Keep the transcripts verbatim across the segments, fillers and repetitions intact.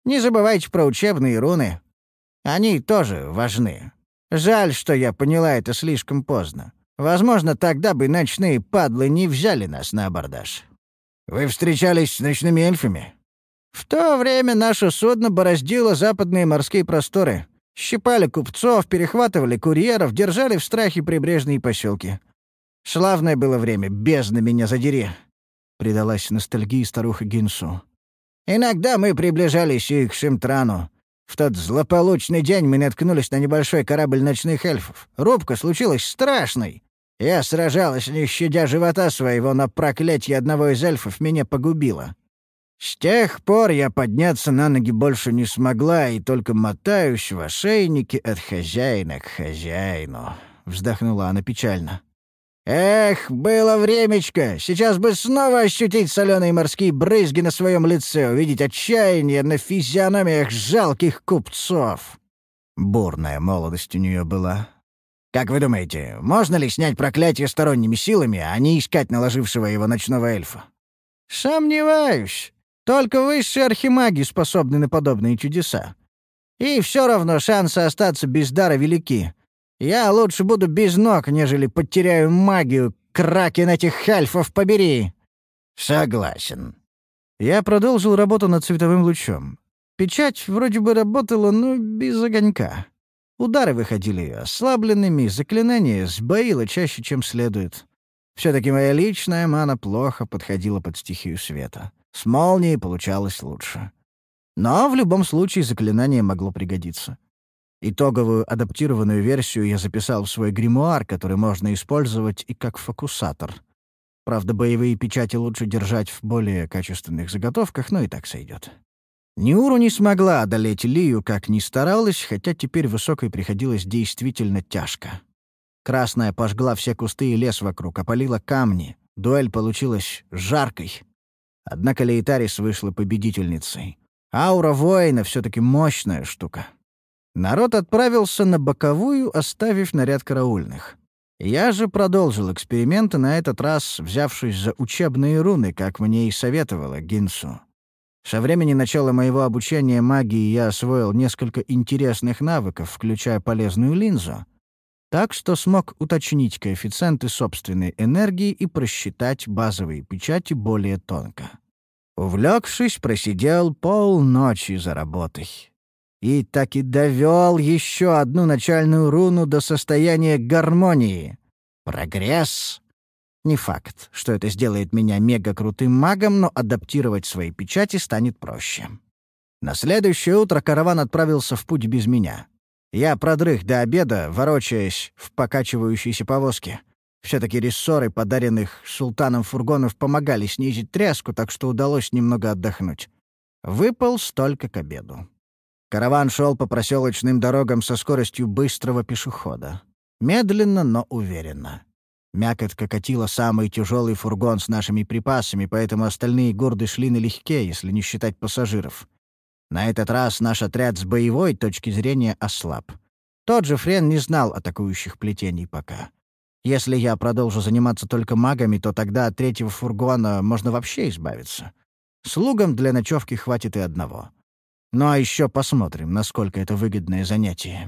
Не забывайте про учебные руны. Они тоже важны. Жаль, что я поняла это слишком поздно. Возможно, тогда бы ночные падлы не взяли нас на абордаж. Вы встречались с ночными эльфами? В то время наше судно бороздило западные морские просторы. Щипали купцов, перехватывали курьеров, держали в страхе прибрежные поселки. Славное было время, бездна меня задери. Предалась ностальгии старуха Гинсу. Иногда мы приближались и к Шимтрану. В тот злополучный день мы наткнулись на небольшой корабль ночных эльфов. Рубка случилась страшной. Я сражалась, не щадя живота своего, но проклятие одного из эльфов меня погубило. С тех пор я подняться на ноги больше не смогла и только мотаюсь в ошейнике от хозяина к хозяину», — вздохнула она печально. «Эх, было времечко! Сейчас бы снова ощутить соленые морские брызги на своем лице, увидеть отчаяние на физиономиях жалких купцов!» Бурная молодость у нее была. «Как вы думаете, можно ли снять проклятие сторонними силами, а не искать наложившего его ночного эльфа?» «Сомневаюсь. Только высшие архимаги способны на подобные чудеса. И все равно шансы остаться без дара велики. Я лучше буду без ног, нежели потеряю магию. Кракен этих эльфов побери!» «Согласен». Я продолжил работу над световым лучом. Печать вроде бы работала, но без огонька. Удары выходили ослабленными, заклинание сбоило чаще, чем следует. Все-таки моя личная мана плохо подходила под стихию света. С молнией получалось лучше. Но в любом случае заклинание могло пригодиться. Итоговую адаптированную версию я записал в свой гримуар, который можно использовать и как фокусатор. Правда, боевые печати лучше держать в более качественных заготовках, но и так сойдет. Ниуру не смогла одолеть Лию, как ни старалась, хотя теперь высокой приходилось действительно тяжко. Красная пожгла все кусты и лес вокруг, опалила камни. Дуэль получилась жаркой. Однако Лейтарис вышла победительницей. Аура воина все-таки мощная штука. Народ отправился на боковую, оставив наряд караульных. Я же продолжил эксперименты, на этот раз взявшись за учебные руны, как мне и советовала Гинсу. Со времени начала моего обучения магии я освоил несколько интересных навыков, включая полезную линзу, так что смог уточнить коэффициенты собственной энергии и просчитать базовые печати более тонко. Увлекшись, просидел полночи за работой. И так и довел еще одну начальную руну до состояния гармонии. Прогресс. Не факт, что это сделает меня мега-крутым магом, но адаптировать свои печати станет проще. На следующее утро караван отправился в путь без меня. Я продрых до обеда, ворочаясь в покачивающейся повозке. Все-таки рессоры, подаренных султаном фургонов, помогали снизить тряску, так что удалось немного отдохнуть. Выполз только к обеду. Караван шел по проселочным дорогам со скоростью быстрого пешехода. Медленно, но уверенно. Мякотка катила самый тяжелый фургон с нашими припасами, поэтому остальные гурды шли налегке, если не считать пассажиров. На этот раз наш отряд с боевой точки зрения ослаб. Тот же Френ не знал атакующих плетений пока. Если я продолжу заниматься только магами, то тогда от третьего фургона можно вообще избавиться. Слугам для ночевки хватит и одного. Ну а еще посмотрим, насколько это выгодное занятие.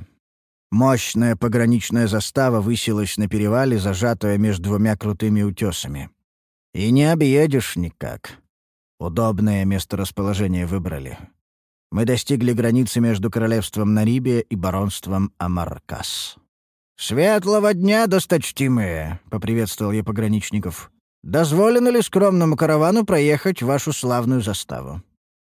Мощная пограничная застава высилась на перевале, зажатая между двумя крутыми утесами. И не объедешь никак. Удобное месторасположение выбрали. Мы достигли границы между королевством Нарибия и баронством Амаркас. «Светлого дня, досточтимые!» — поприветствовал я пограничников. «Дозволено ли скромному каравану проехать в вашу славную заставу?»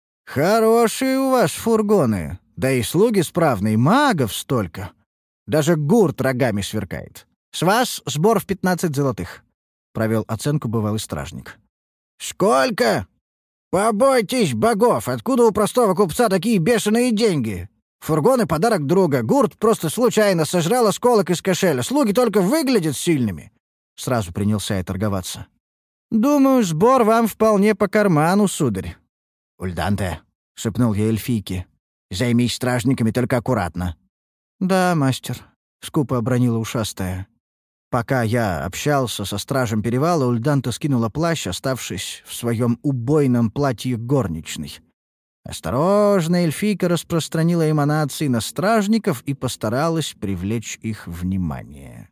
«Хорошие у вас фургоны, да и слуги справные, магов столько. Даже гурт рогами сверкает. С вас сбор в пятнадцать золотых», — провел оценку бывалый стражник. «Сколько? Побойтесь богов! Откуда у простого купца такие бешеные деньги? Фургоны — подарок друга, гурт просто случайно сожрал осколок из кошеля, слуги только выглядят сильными». Сразу принялся я торговаться. «Думаю, сбор вам вполне по карману, сударь». «Ульданте», — шепнул я эльфийке, — «займись стражниками, только аккуратно». «Да, мастер», — скупо обронила ушастая. Пока я общался со стражем перевала, Ульданта скинула плащ, оставшись в своем убойном платье горничной. Осторожно эльфийка распространила эманации на стражников и постаралась привлечь их внимание.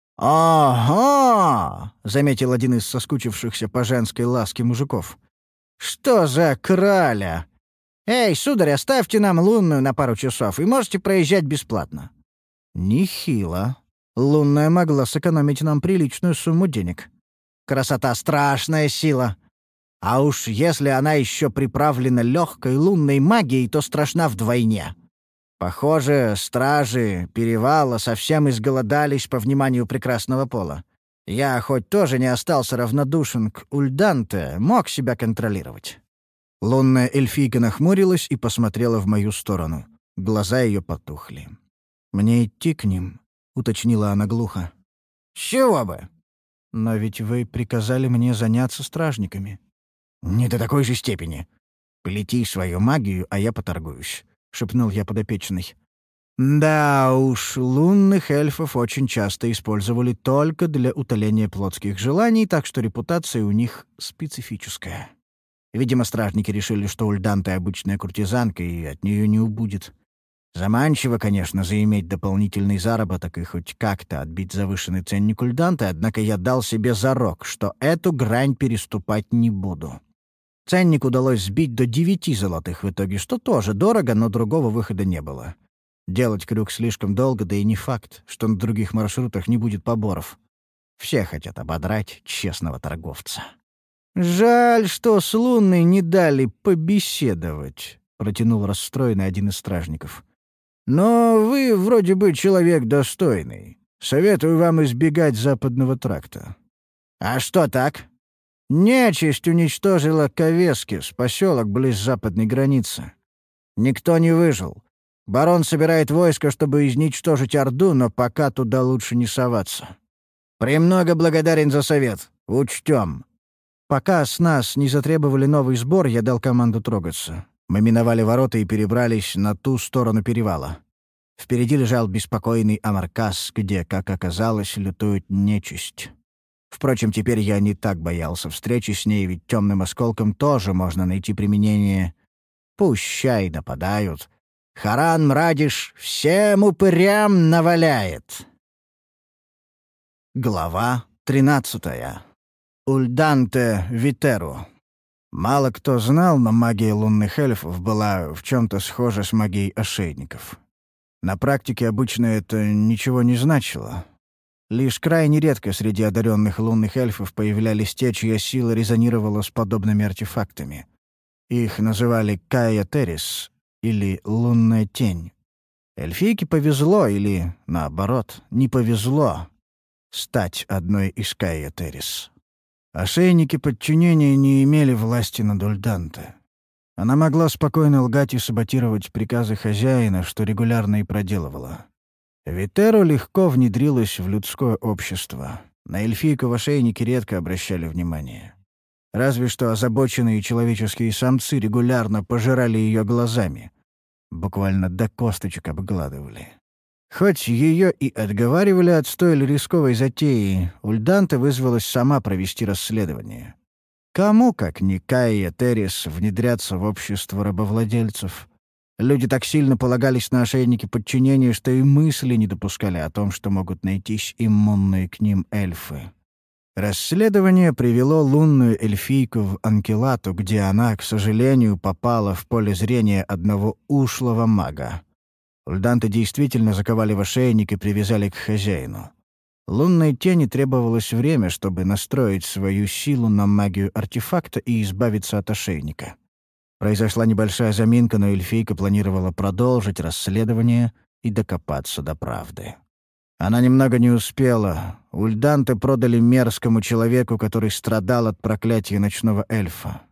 «Ого!» — заметил один из соскучившихся по женской ласке мужиков. «Что за краля? Эй, сударь, оставьте нам лунную на пару часов, и можете проезжать бесплатно». Нехило. Лунная могла сэкономить нам приличную сумму денег. Красота — страшная сила. А уж если она еще приправлена легкой лунной магией, то страшна вдвойне. Похоже, стражи перевала совсем изголодались по вниманию прекрасного пола. Я, хоть тоже не остался равнодушен к Ульданте, мог себя контролировать. Лунная эльфийка нахмурилась и посмотрела в мою сторону. Глаза ее потухли. «Мне идти к ним?» — уточнила она глухо. «С чего бы?» «Но ведь вы приказали мне заняться стражниками». «Не до такой же степени. Плети свою магию, а я поторгуюсь», — шепнул я подопечной. Да уж, лунных эльфов очень часто использовали только для утоления плотских желаний, так что репутация у них специфическая. Видимо, стражники решили, что Ульданта — обычная куртизанка, и от нее не убудет. Заманчиво, конечно, заиметь дополнительный заработок и хоть как-то отбить завышенный ценник Ульданты, однако я дал себе зарок, что эту грань переступать не буду. Ценник удалось сбить до девяти золотых в итоге, что тоже дорого, но другого выхода не было. Делать крюк слишком долго, да и не факт, что на других маршрутах не будет поборов. Все хотят ободрать честного торговца. «Жаль, что с Лунной не дали побеседовать», — протянул расстроенный один из стражников. «Но вы вроде бы человек достойный. Советую вам избегать западного тракта». «А что так?» «Нечисть уничтожила Ковескис, поселок близ западной границы. Никто не выжил. Барон собирает войско, чтобы изничтожить Орду, но пока туда лучше не соваться. Премного благодарен за совет. Учтем». Пока с нас не затребовали новый сбор, я дал команду трогаться. Мы миновали ворота и перебрались на ту сторону перевала. Впереди лежал беспокойный Амаркас, где, как оказалось, лютует нечисть. Впрочем, теперь я не так боялся встречи с ней, ведь темным осколком тоже можно найти применение. Пущай нападают. Харан Мрадиш всем упырям наваляет. Глава тринадцатая. Ульданте Витеру. Мало кто знал, но магия лунных эльфов была в чем-то схожа с магией ошейников. На практике обычно это ничего не значило. Лишь крайне редко среди одаренных лунных эльфов появлялись те, чья сила резонировала с подобными артефактами. Их называли Кая Террис или Лунная Тень. Эльфийке повезло или, наоборот, не повезло стать одной из Кая Террис. Ошейники подчинения не имели власти над Ульданте. Она могла спокойно лгать и саботировать приказы хозяина, что регулярно и проделывала. Витеру легко внедрилась в людское общество. На эльфийку в ошейнике редко обращали внимание. Разве что озабоченные человеческие самцы регулярно пожирали ее глазами. Буквально до косточек обгладывали. Хоть ее и отговаривали от столь рисковой затеи, Ульданте вызвалась сама провести расследование. Кому, как не Кайя Террис, внедряться в общество рабовладельцев? Люди так сильно полагались на ошейники подчинения, что и мысли не допускали о том, что могут найтись иммунные к ним эльфы. Расследование привело лунную эльфийку в Анкелату, где она, к сожалению, попала в поле зрения одного ушлого мага. Ульданте действительно заковали в ошейник и привязали к хозяину. Лунной тени требовалось время, чтобы настроить свою силу на магию артефакта и избавиться от ошейника. Произошла небольшая заминка, но эльфийка планировала продолжить расследование и докопаться до правды. Она немного не успела. Ульданте продали мерзкому человеку, который страдал от проклятия ночного эльфа.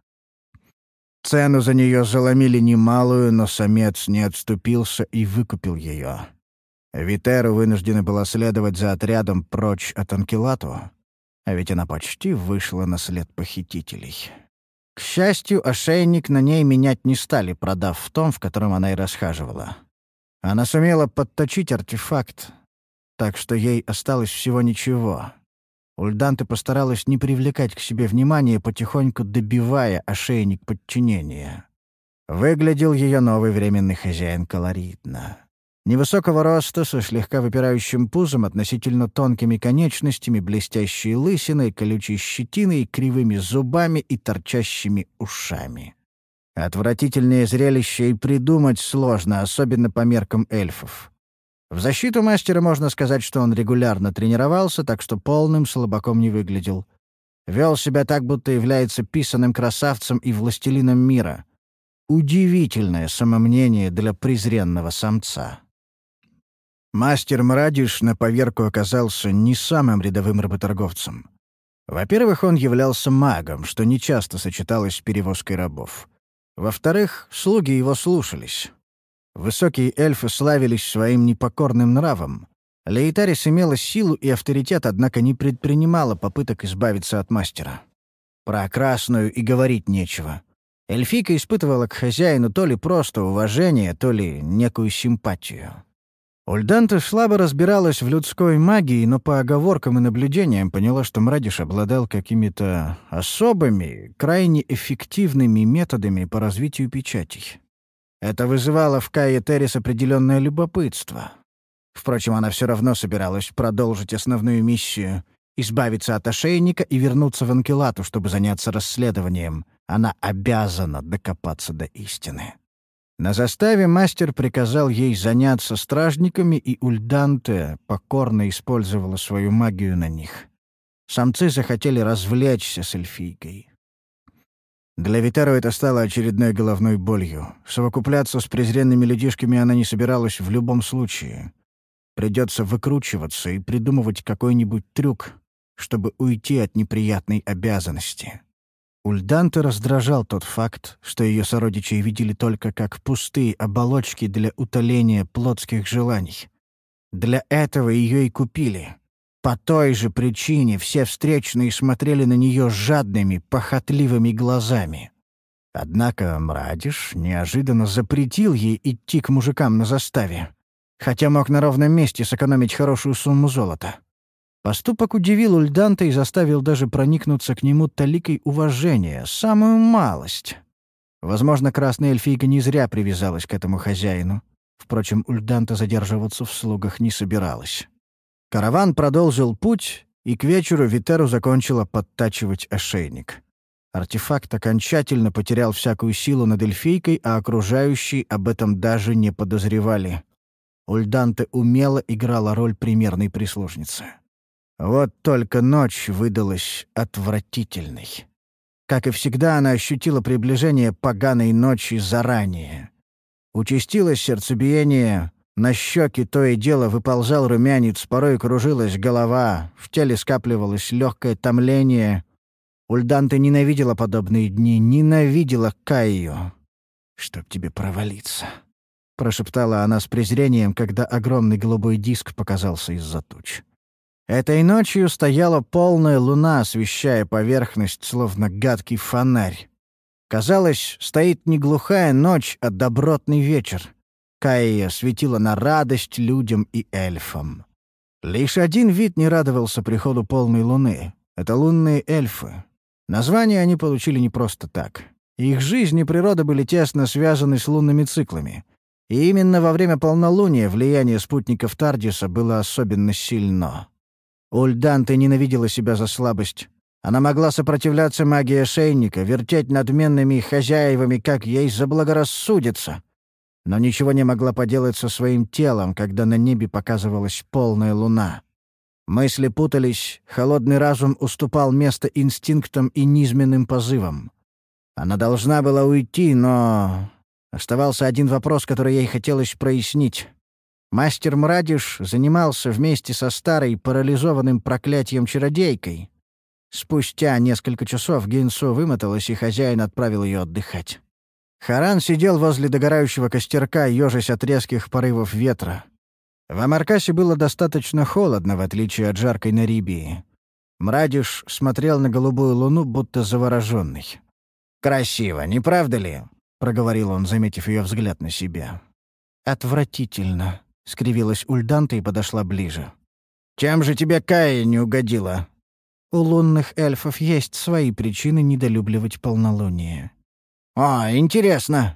Цену за нее заломили немалую, но самец не отступился и выкупил ее. Витеру вынуждена была следовать за отрядом прочь от Анкелату, а ведь она почти вышла на след похитителей. К счастью, ошейник на ней менять не стали, продав в том, в котором она и расхаживала. Она сумела подточить артефакт, так что ей осталось всего ничего. Ульданте постаралась не привлекать к себе внимания, потихоньку добивая ошейник подчинения. Выглядел ее новый временный хозяин колоритно. Невысокого роста, со слегка выпирающим пузом, относительно тонкими конечностями, блестящей лысиной, колючей щетиной, кривыми зубами и торчащими ушами. Отвратительнее зрелище и придумать сложно, особенно по меркам эльфов. В защиту мастера можно сказать, что он регулярно тренировался, так что полным слабаком не выглядел. Вел себя так, будто является писаным красавцем и властелином мира. Удивительное самомнение для презренного самца. Мастер Мрадиш на поверку оказался не самым рядовым работорговцем. Во-первых, он являлся магом, что нечасто сочеталось с перевозкой рабов. Во-вторых, слуги его слушались. Высокие эльфы славились своим непокорным нравом. Лейтарис имела силу и авторитет, однако не предпринимала попыток избавиться от мастера. Про красную и говорить нечего. Эльфийка испытывала к хозяину то ли просто уважение, то ли некую симпатию. Ульданта слабо разбиралась в людской магии, но по оговоркам и наблюдениям поняла, что Мрадиш обладал какими-то особыми, крайне эффективными методами по развитию печатей. Это вызывало в Кае Террис определенное любопытство. Впрочем, она все равно собиралась продолжить основную миссию — избавиться от ошейника и вернуться в Анкелату, чтобы заняться расследованием. Она обязана докопаться до истины. На заставе мастер приказал ей заняться стражниками, и Ульданте покорно использовала свою магию на них. Самцы захотели развлечься с эльфийкой. Для Витару это стало очередной головной болью. Совокупляться с презренными людишками она не собиралась в любом случае. Придется выкручиваться и придумывать какой-нибудь трюк, чтобы уйти от неприятной обязанности. Ульданте раздражал тот факт, что ее сородичи видели только как пустые оболочки для утоления плотских желаний. Для этого ее и купили. По той же причине все встречные смотрели на нее жадными, похотливыми глазами. Однако Мрадиш неожиданно запретил ей идти к мужикам на заставе, хотя мог на ровном месте сэкономить хорошую сумму золота. Поступок удивил Ульданте и заставил даже проникнуться к нему таликой уважения, самую малость. Возможно, красная эльфийка не зря привязалась к этому хозяину. Впрочем, Ульданте задерживаться в слугах не собиралась. Караван продолжил путь, и к вечеру Витеру закончила подтачивать ошейник. Артефакт окончательно потерял всякую силу над эльфийкой, а окружающие об этом даже не подозревали. Ульданте умело играла роль примерной прислужницы. Вот только ночь выдалась отвратительной. Как и всегда, она ощутила приближение поганой ночи заранее. Участилось сердцебиение, на щеки то и дело выползал румянец, порой кружилась голова, в теле скапливалось легкое томление. Ульданте ненавидела подобные дни, ненавидела Кайю. «Чтоб тебе провалиться», — прошептала она с презрением, когда огромный голубой диск показался из-за туч. Этой ночью стояла полная луна, освещая поверхность, словно гадкий фонарь. Казалось, стоит не глухая ночь, а добротный вечер. Кайя светила на радость людям и эльфам. Лишь один вид не радовался приходу полной луны — это лунные эльфы. Название они получили не просто так. Их жизнь и природа были тесно связаны с лунными циклами. И именно во время полнолуния влияние спутников Тардиса было особенно сильно. Ульданте ненавидела себя за слабость. Она могла сопротивляться магии ошейника, вертеть надменными хозяевами, как ей заблагорассудится. Но ничего не могла поделать со своим телом, когда на небе показывалась полная луна. Мысли путались, холодный разум уступал место инстинктам и низменным позывам. Она должна была уйти, но... Оставался один вопрос, который ей хотелось прояснить. Мастер Мрадиш занимался вместе со старой парализованным проклятием чародейкой. Спустя несколько часов Гинсу вымоталась, и хозяин отправил ее отдыхать. Харан сидел возле догорающего костерка, ежась от резких порывов ветра. В Амаркасе было достаточно холодно, в отличие от жаркой Нарибии. Мрадиш смотрел на голубую луну, будто завороженный. «Красиво, не правда ли?» — проговорил он, заметив ее взгляд на себя. «Отвратительно», — скривилась Ульданте и подошла ближе. «Чем же тебе Кайя не угодила?» «У лунных эльфов есть свои причины недолюбливать полнолуние». «О, интересно.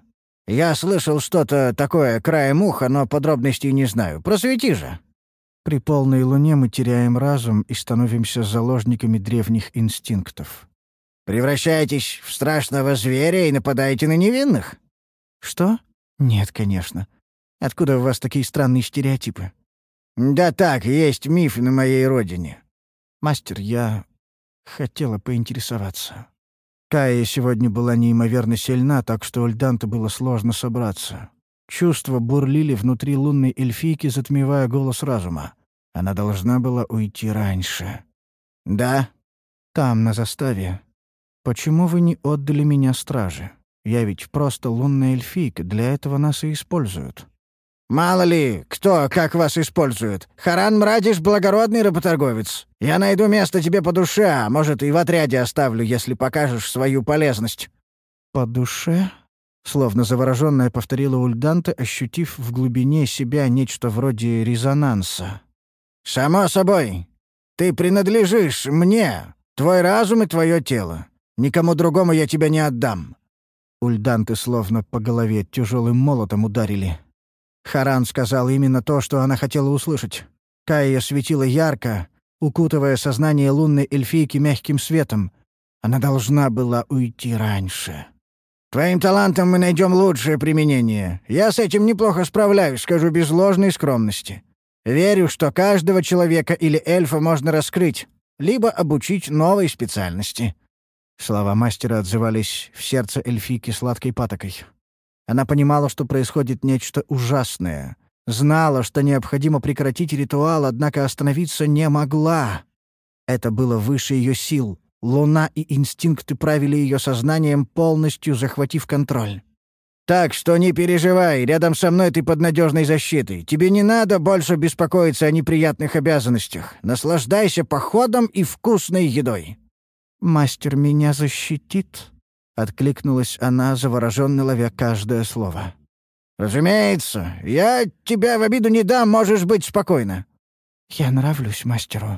Я слышал что-то такое краем уха, но подробностей не знаю. Просвети же». При полной луне мы теряем разум и становимся заложниками древних инстинктов. «Превращаетесь в страшного зверя и нападаете на невинных?» Что? Нет, конечно. Откуда у вас такие странные стереотипы? «Да так, есть миф на моей родине». Мастер, я хотела поинтересоваться. Кая сегодня была неимоверно сильна, так что у Ульданты было сложно собраться. Чувства бурлили внутри лунной эльфийки, затмевая голос разума. Она должна была уйти раньше. «Да?» «Там, на заставе. Почему вы не отдали меня страже? Я ведь просто лунная эльфийка, для этого нас и используют». «Мало ли, кто как вас использует. Харан Мрадиш — благородный работорговец. Я найду место тебе по душе, а может, и в отряде оставлю, если покажешь свою полезность». «По душе?» — словно заворожённая повторила Ульданта, ощутив в глубине себя нечто вроде резонанса. «Само собой. Ты принадлежишь мне, твой разум и твое тело. Никому другому я тебя не отдам». Ульданты словно по голове тяжелым молотом ударили. Харан сказал именно то, что она хотела услышать. Кая светила ярко, укутывая сознание лунной эльфийки мягким светом. Она должна была уйти раньше. «Твоим талантам мы найдем лучшее применение. Я с этим неплохо справляюсь, скажу без ложной скромности. Верю, что каждого человека или эльфа можно раскрыть, либо обучить новой специальности». Слова мастера отзывались в сердце эльфийки сладкой патокой. Она понимала, что происходит нечто ужасное. Знала, что необходимо прекратить ритуал, однако остановиться не могла. Это было выше ее сил. Луна и инстинкты правили ее сознанием, полностью захватив контроль. «Так что не переживай, рядом со мной ты под надежной защитой. Тебе не надо больше беспокоиться о неприятных обязанностях. Наслаждайся походом и вкусной едой». «Мастер меня защитит?» — откликнулась она, заворожённо ловя каждое слово. «Разумеется. Я тебя в обиду не дам, можешь быть спокойна». «Я нравлюсь мастеру».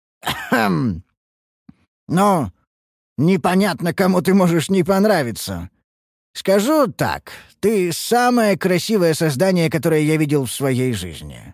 «Хм. Ну, непонятно, кому ты можешь не понравиться. Скажу так, ты самое красивое создание, которое я видел в своей жизни.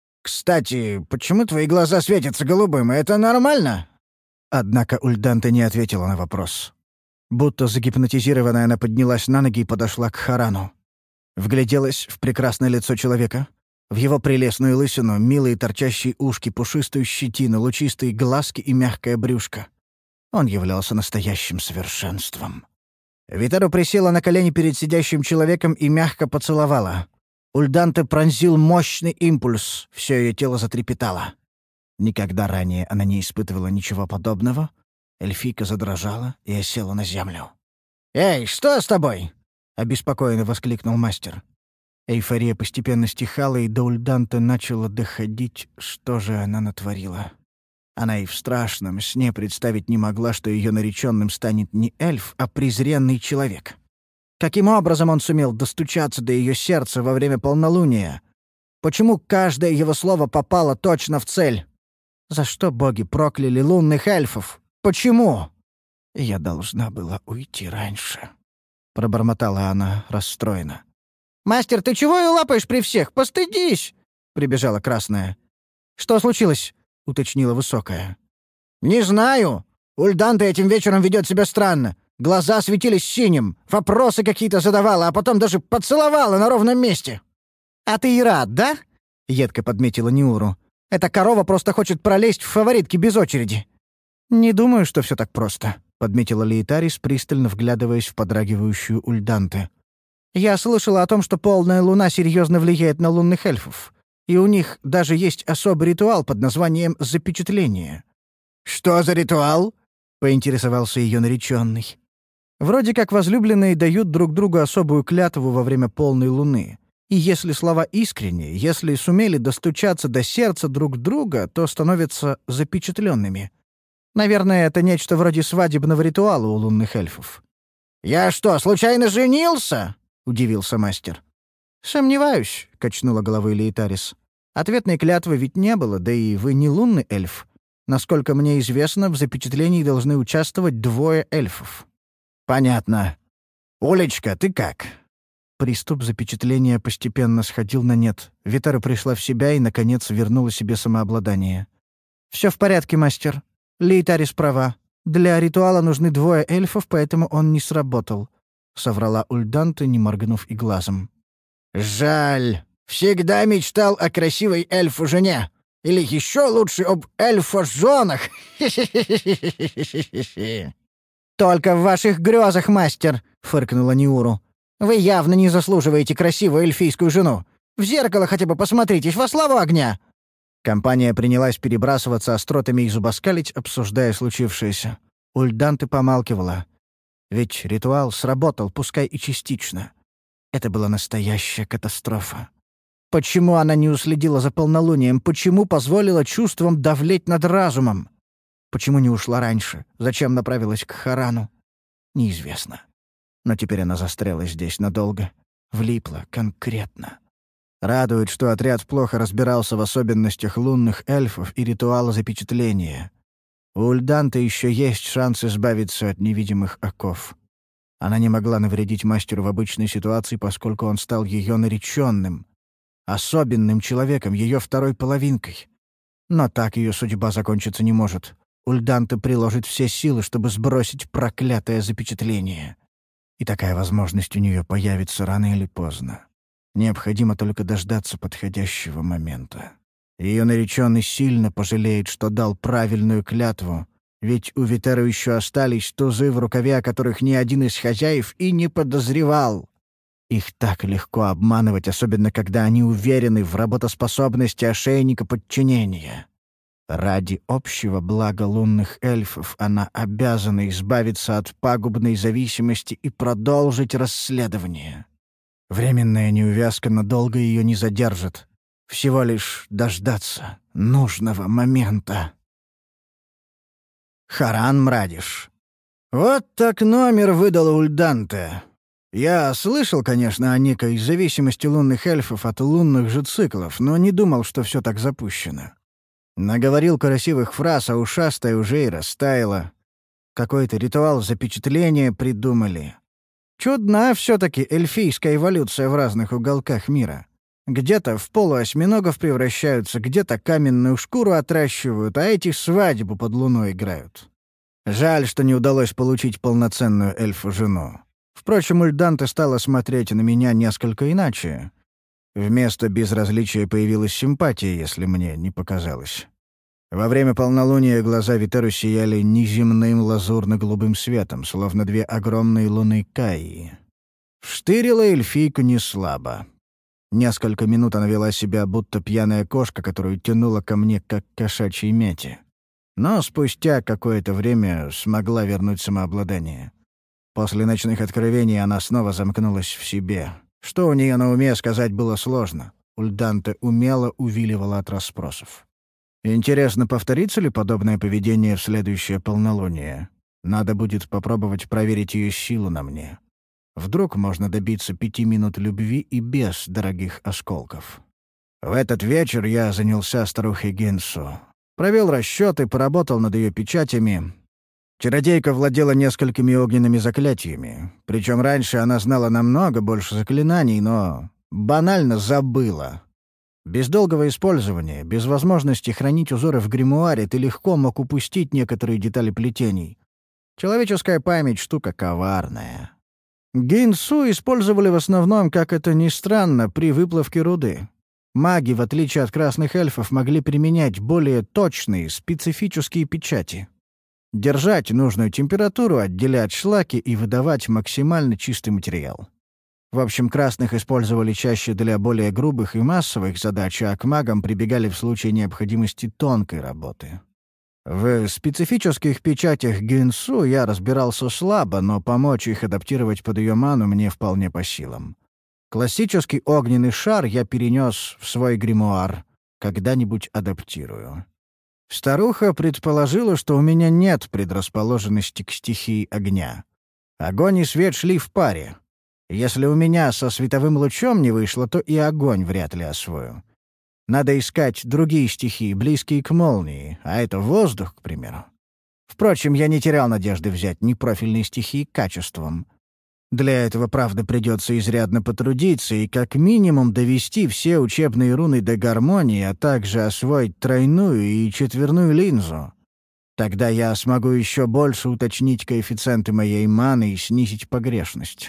Кстати, почему твои глаза светятся голубым? Это нормально?» Однако Ульданта не ответила на вопрос. Будто загипнотизированная, она поднялась на ноги и подошла к Харану. Вгляделась в прекрасное лицо человека, в его прелестную лысину, милые торчащие ушки, пушистую щетину, лучистые глазки и мягкое брюшко. Он являлся настоящим совершенством. Витару присела на колени перед сидящим человеком и мягко поцеловала. Ульданте пронзил мощный импульс, все ее тело затрепетало. Никогда ранее она не испытывала ничего подобного. Эльфийка задрожала и осела на землю. «Эй, что с тобой?» — обеспокоенно воскликнул мастер. Эйфория постепенно стихала, и до Ульданте начало доходить, что же она натворила. Она и в страшном сне представить не могла, что ее нареченным станет не эльф, а презренный человек. Каким образом он сумел достучаться до ее сердца во время полнолуния? Почему каждое его слово попало точно в цель? За что боги прокляли лунных эльфов? Почему? Я должна была уйти раньше, пробормотала она расстроенно. «Мастер, ты чего ее лапаешь при всех? Постыдись!» — прибежала красная. «Что случилось?» — уточнила высокая. «Не знаю. Ульданта этим вечером ведет себя странно. Глаза светились синим, вопросы какие-то задавала, а потом даже поцеловала на ровном месте». «А ты и рад, да?» — едко подметила Ниуру. «Эта корова просто хочет пролезть в фаворитки без очереди». «Не думаю, что все так просто», — подметила Лейтарис, пристально вглядываясь в подрагивающую Ульданте. «Я слышала о том, что полная луна серьезно влияет на лунных эльфов. И у них даже есть особый ритуал под названием «запечатление». «Что за ритуал?» — поинтересовался ее нареченный. «Вроде как возлюбленные дают друг другу особую клятву во время полной луны. И если слова искренние, если сумели достучаться до сердца друг друга, то становятся запечатленными. Наверное, это нечто вроде свадебного ритуала у лунных эльфов». «Я что, случайно женился?» — удивился мастер. «Сомневаюсь», — качнула головой Лейтарис. «Ответной клятвы ведь не было, да и вы не лунный эльф. Насколько мне известно, в запечатлении должны участвовать двое эльфов». «Понятно. Улечка, ты как?» Приступ запечатления постепенно сходил на нет. Витара пришла в себя и, наконец, вернула себе самообладание. «Всё в порядке, мастер. Лейтарис права. Для ритуала нужны двое эльфов, поэтому он не сработал», — соврала Ульданте, не моргнув и глазом. «Жаль. Всегда мечтал о красивой эльфу-жене. Или еще лучше об эльфо-женах. «Только в ваших грезах, мастер», — фыркнула Ниуру. «Вы явно не заслуживаете красивую эльфийскую жену. В зеркало хотя бы посмотритесь во славу огня!» Компания принялась перебрасываться остротами и зубоскалить, обсуждая случившееся. Ульданте помалкивала. Ведь ритуал сработал, пускай и частично. Это была настоящая катастрофа. Почему она не уследила за полнолунием? Почему позволила чувствам давлеть над разумом? Почему не ушла раньше? Зачем направилась к Харану? Неизвестно. Но теперь она застряла здесь надолго. Влипла конкретно. Радует, что отряд плохо разбирался в особенностях лунных эльфов и ритуала запечатления. У Ульданты еще есть шанс избавиться от невидимых оков. Она не могла навредить мастеру в обычной ситуации, поскольку он стал ее нареченным, особенным человеком, ее второй половинкой. Но так ее судьба закончиться не может. Ульданта приложит все силы, чтобы сбросить проклятое запечатление. И такая возможность у нее появится рано или поздно. Необходимо только дождаться подходящего момента. Ее нареченный сильно пожалеет, что дал правильную клятву, ведь у Витеры еще остались тузы в рукаве, о которых ни один из хозяев и не подозревал. Их так легко обманывать, особенно когда они уверены в работоспособности ошейника подчинения. Ради общего блага лунных эльфов она обязана избавиться от пагубной зависимости и продолжить расследование. Временная неувязка надолго ее не задержит. Всего лишь дождаться нужного момента. Харан Мрадиш. Вот так номер выдала Ульданте. Я слышал, конечно, о некой зависимости лунных эльфов от лунных же циклов, но не думал, что все так запущено. Наговорил красивых фраз, а ушастая уже и растаяла. Какой-то ритуал запечатления придумали. Чудна все-таки эльфийская эволюция в разных уголках мира. Где-то в полуосьминогов превращаются, где-то каменную шкуру отращивают, а эти свадьбу под луной играют. Жаль, что не удалось получить полноценную эльфу-жену. Впрочем, Ульданте стала смотреть на меня несколько иначе. Вместо безразличия появилась симпатия, если мне не показалось. Во время полнолуния глаза Витеру сияли неземным лазурно-голубым светом, словно две огромные луны Каи. Штырила эльфийку неслабо. Несколько минут она вела себя, будто пьяная кошка, которую тянула ко мне, как кошачьей мяти. Но спустя какое-то время смогла вернуть самообладание. После ночных откровений она снова замкнулась в себе. Что у нее на уме, сказать было сложно. Ульданте умело увиливала от расспросов. Интересно, повторится ли подобное поведение в следующее полнолуние? Надо будет попробовать проверить ее силу на мне. Вдруг можно добиться пяти минут любви и без дорогих осколков. В этот вечер я занялся старухой Гинсу. Провел расчеты, поработал над ее печатями. Чародейка владела несколькими огненными заклятиями. Причем раньше она знала намного больше заклинаний, но банально забыла. Без долгого использования, без возможности хранить узоры в гримуаре, ты легко мог упустить некоторые детали плетений. Человеческая память — штука коварная. Гинсу использовали в основном, как это ни странно, при выплавке руды. Маги, в отличие от красных эльфов, могли применять более точные, специфические печати. Держать нужную температуру, отделять шлаки и выдавать максимально чистый материал. В общем, красных использовали чаще для более грубых и массовых задач, а к магам прибегали в случае необходимости тонкой работы. В специфических печатях Гинсу я разбирался слабо, но помочь их адаптировать под ее ману мне вполне по силам. Классический огненный шар я перенес в свой гримуар. Когда-нибудь адаптирую. Старуха предположила, что у меня нет предрасположенности к стихии огня. Огонь и свет шли в паре. Если у меня со световым лучом не вышло, то и огонь вряд ли освою. Надо искать другие стихии, близкие к молнии, а это воздух, к примеру. Впрочем, я не терял надежды взять непрофильные стихии качеством. Для этого, правда, придется изрядно потрудиться и как минимум довести все учебные руны до гармонии, а также освоить тройную и четверную линзу. Тогда я смогу еще больше уточнить коэффициенты моей маны и снизить погрешность.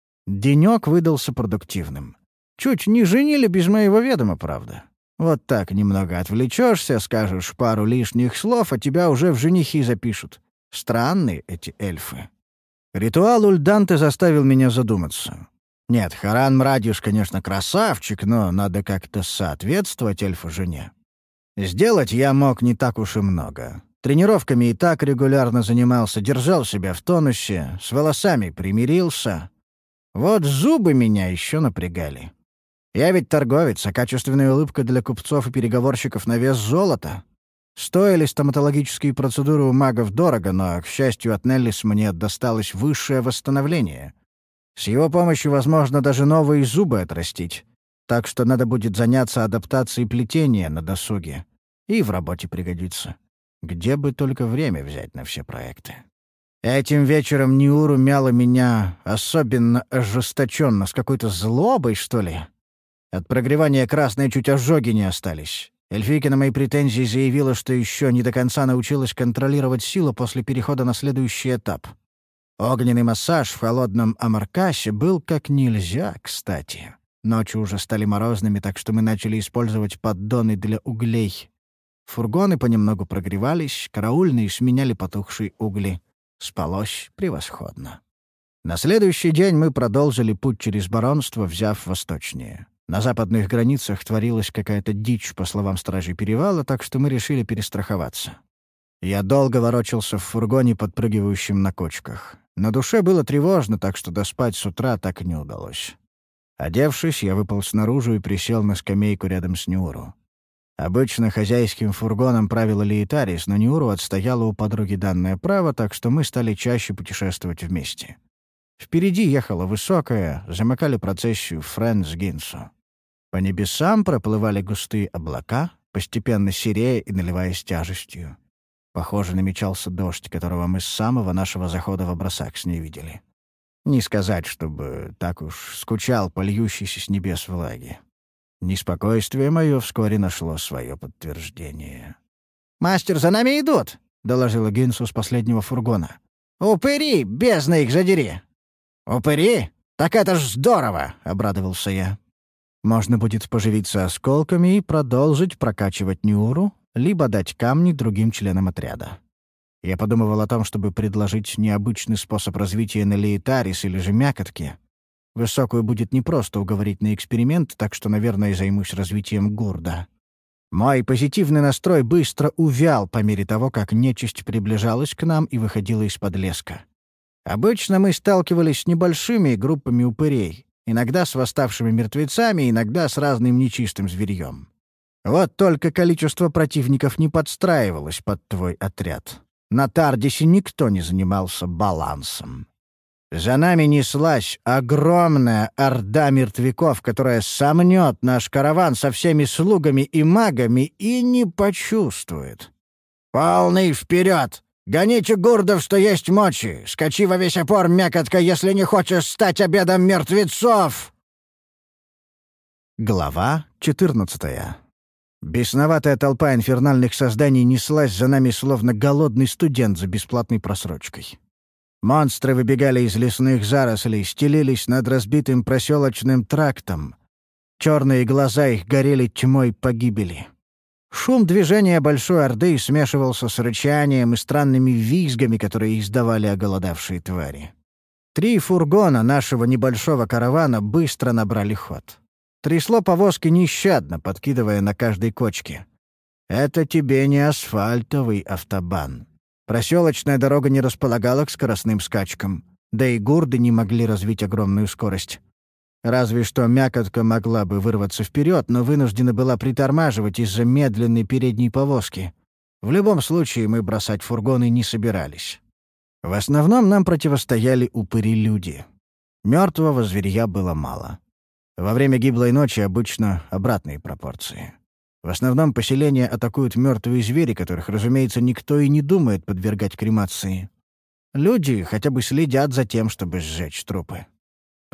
Денек выдался продуктивным. Чуть не женили без моего ведома, правда. Вот так немного отвлечешься, скажешь пару лишних слов, а тебя уже в женихи запишут. Странные эти эльфы. Ритуал Ульданте заставил меня задуматься. Нет, Харан Мрадиш, конечно, красавчик, но надо как-то соответствовать эльфу-жене. Сделать я мог не так уж и много. Тренировками и так регулярно занимался, держал себя в тонусе, с волосами примирился. Вот зубы меня еще напрягали. Я ведь торговец, а качественная улыбка для купцов и переговорщиков на вес золота. Стоили стоматологические процедуры у магов дорого, но, к счастью, от Неллис мне досталось высшее восстановление. С его помощью возможно даже новые зубы отрастить. Так что надо будет заняться адаптацией плетения на досуге. И в работе пригодится. Где бы только время взять на все проекты. Этим вечером Ниуру мяла меня особенно ожесточенно, с какой-то злобой, что ли. От прогревания красной чуть ожоги не остались. Эльфийка на мои претензии заявила, что еще не до конца научилась контролировать силу после перехода на следующий этап. Огненный массаж в холодном Амаркасе был как нельзя кстати. Ночи уже стали морозными, так что мы начали использовать поддоны для углей. Фургоны понемногу прогревались, караульные сменяли потухшие угли. Спалось превосходно. На следующий день мы продолжили путь через баронство, взяв восточнее. На западных границах творилась какая-то дичь, по словам стражей перевала, так что мы решили перестраховаться. Я долго ворочался в фургоне, подпрыгивающем на кочках. На душе было тревожно, так что доспать с утра так и не удалось. Одевшись, я выполз наружу и присел на скамейку рядом с Ниуру. Обычно хозяйским фургоном правила Лиетарис, но Ниуру отстояла у подруги данное право, так что мы стали чаще путешествовать вместе. Впереди ехала высокая, замыкали процессию Френ с Гинсу. По небесам проплывали густые облака, постепенно серея и наливаясь тяжестью. Похоже, намечался дождь, которого мы с самого нашего захода в Абрасакс не видели. Не сказать, чтобы так уж скучал по льющейся с небес влаги. Неспокойствие мое вскоре нашло свое подтверждение. «Мастер, за нами идут!» — доложила Гинсу с последнего фургона. «Упыри, бездна их задери!» «Упыри? Так это ж здорово!» — обрадовался я. Можно будет поживиться осколками и продолжить прокачивать Ниуру, либо дать камни другим членам отряда. Я подумывал о том, чтобы предложить необычный способ развития на Лиетарис или же мякотке. Высокую будет непросто уговорить на эксперимент, так что, наверное, займусь развитием Гурда. Мой позитивный настрой быстро увял по мере того, как нечисть приближалась к нам и выходила из-под леска. Обычно мы сталкивались с небольшими группами упырей, иногда с восставшими мертвецами, иногда с разным нечистым зверьем. Вот только количество противников не подстраивалось под твой отряд. На Тардисе никто не занимался балансом. За нами неслась огромная орда мертвяков, которая сомнет наш караван со всеми слугами и магами и не почувствует. «Полный вперед! Гоните гурдов, что есть мочи! Скачи во весь опор, мякотка, если не хочешь стать обедом мертвецов!» Глава четырнадцатая. Бесноватая толпа инфернальных созданий неслась за нами, словно голодный студент за бесплатной просрочкой. Монстры выбегали из лесных зарослей, стелились над разбитым проселочным трактом. Черные глаза их горели тьмой погибели. Шум движения Большой Орды смешивался с рычанием и странными визгами, которые издавали оголодавшие твари. Три фургона нашего небольшого каравана быстро набрали ход. Трясло повозки нещадно, подкидывая на каждой кочке. Это тебе не асфальтовый автобан. Проселочная дорога не располагала к скоростным скачкам, да и гурды не могли развить огромную скорость. Разве что мякотка могла бы вырваться вперед, но вынуждена была притормаживать из-за медленной передней повозки. В любом случае мы бросать фургоны не собирались. В основном нам противостояли упыри-люди. Мертвого зверья было мало. Во время гиблой ночи обычно обратные пропорции. В основном поселения атакуют мертвые звери, которых, разумеется, никто и не думает подвергать кремации. Люди хотя бы следят за тем, чтобы сжечь трупы.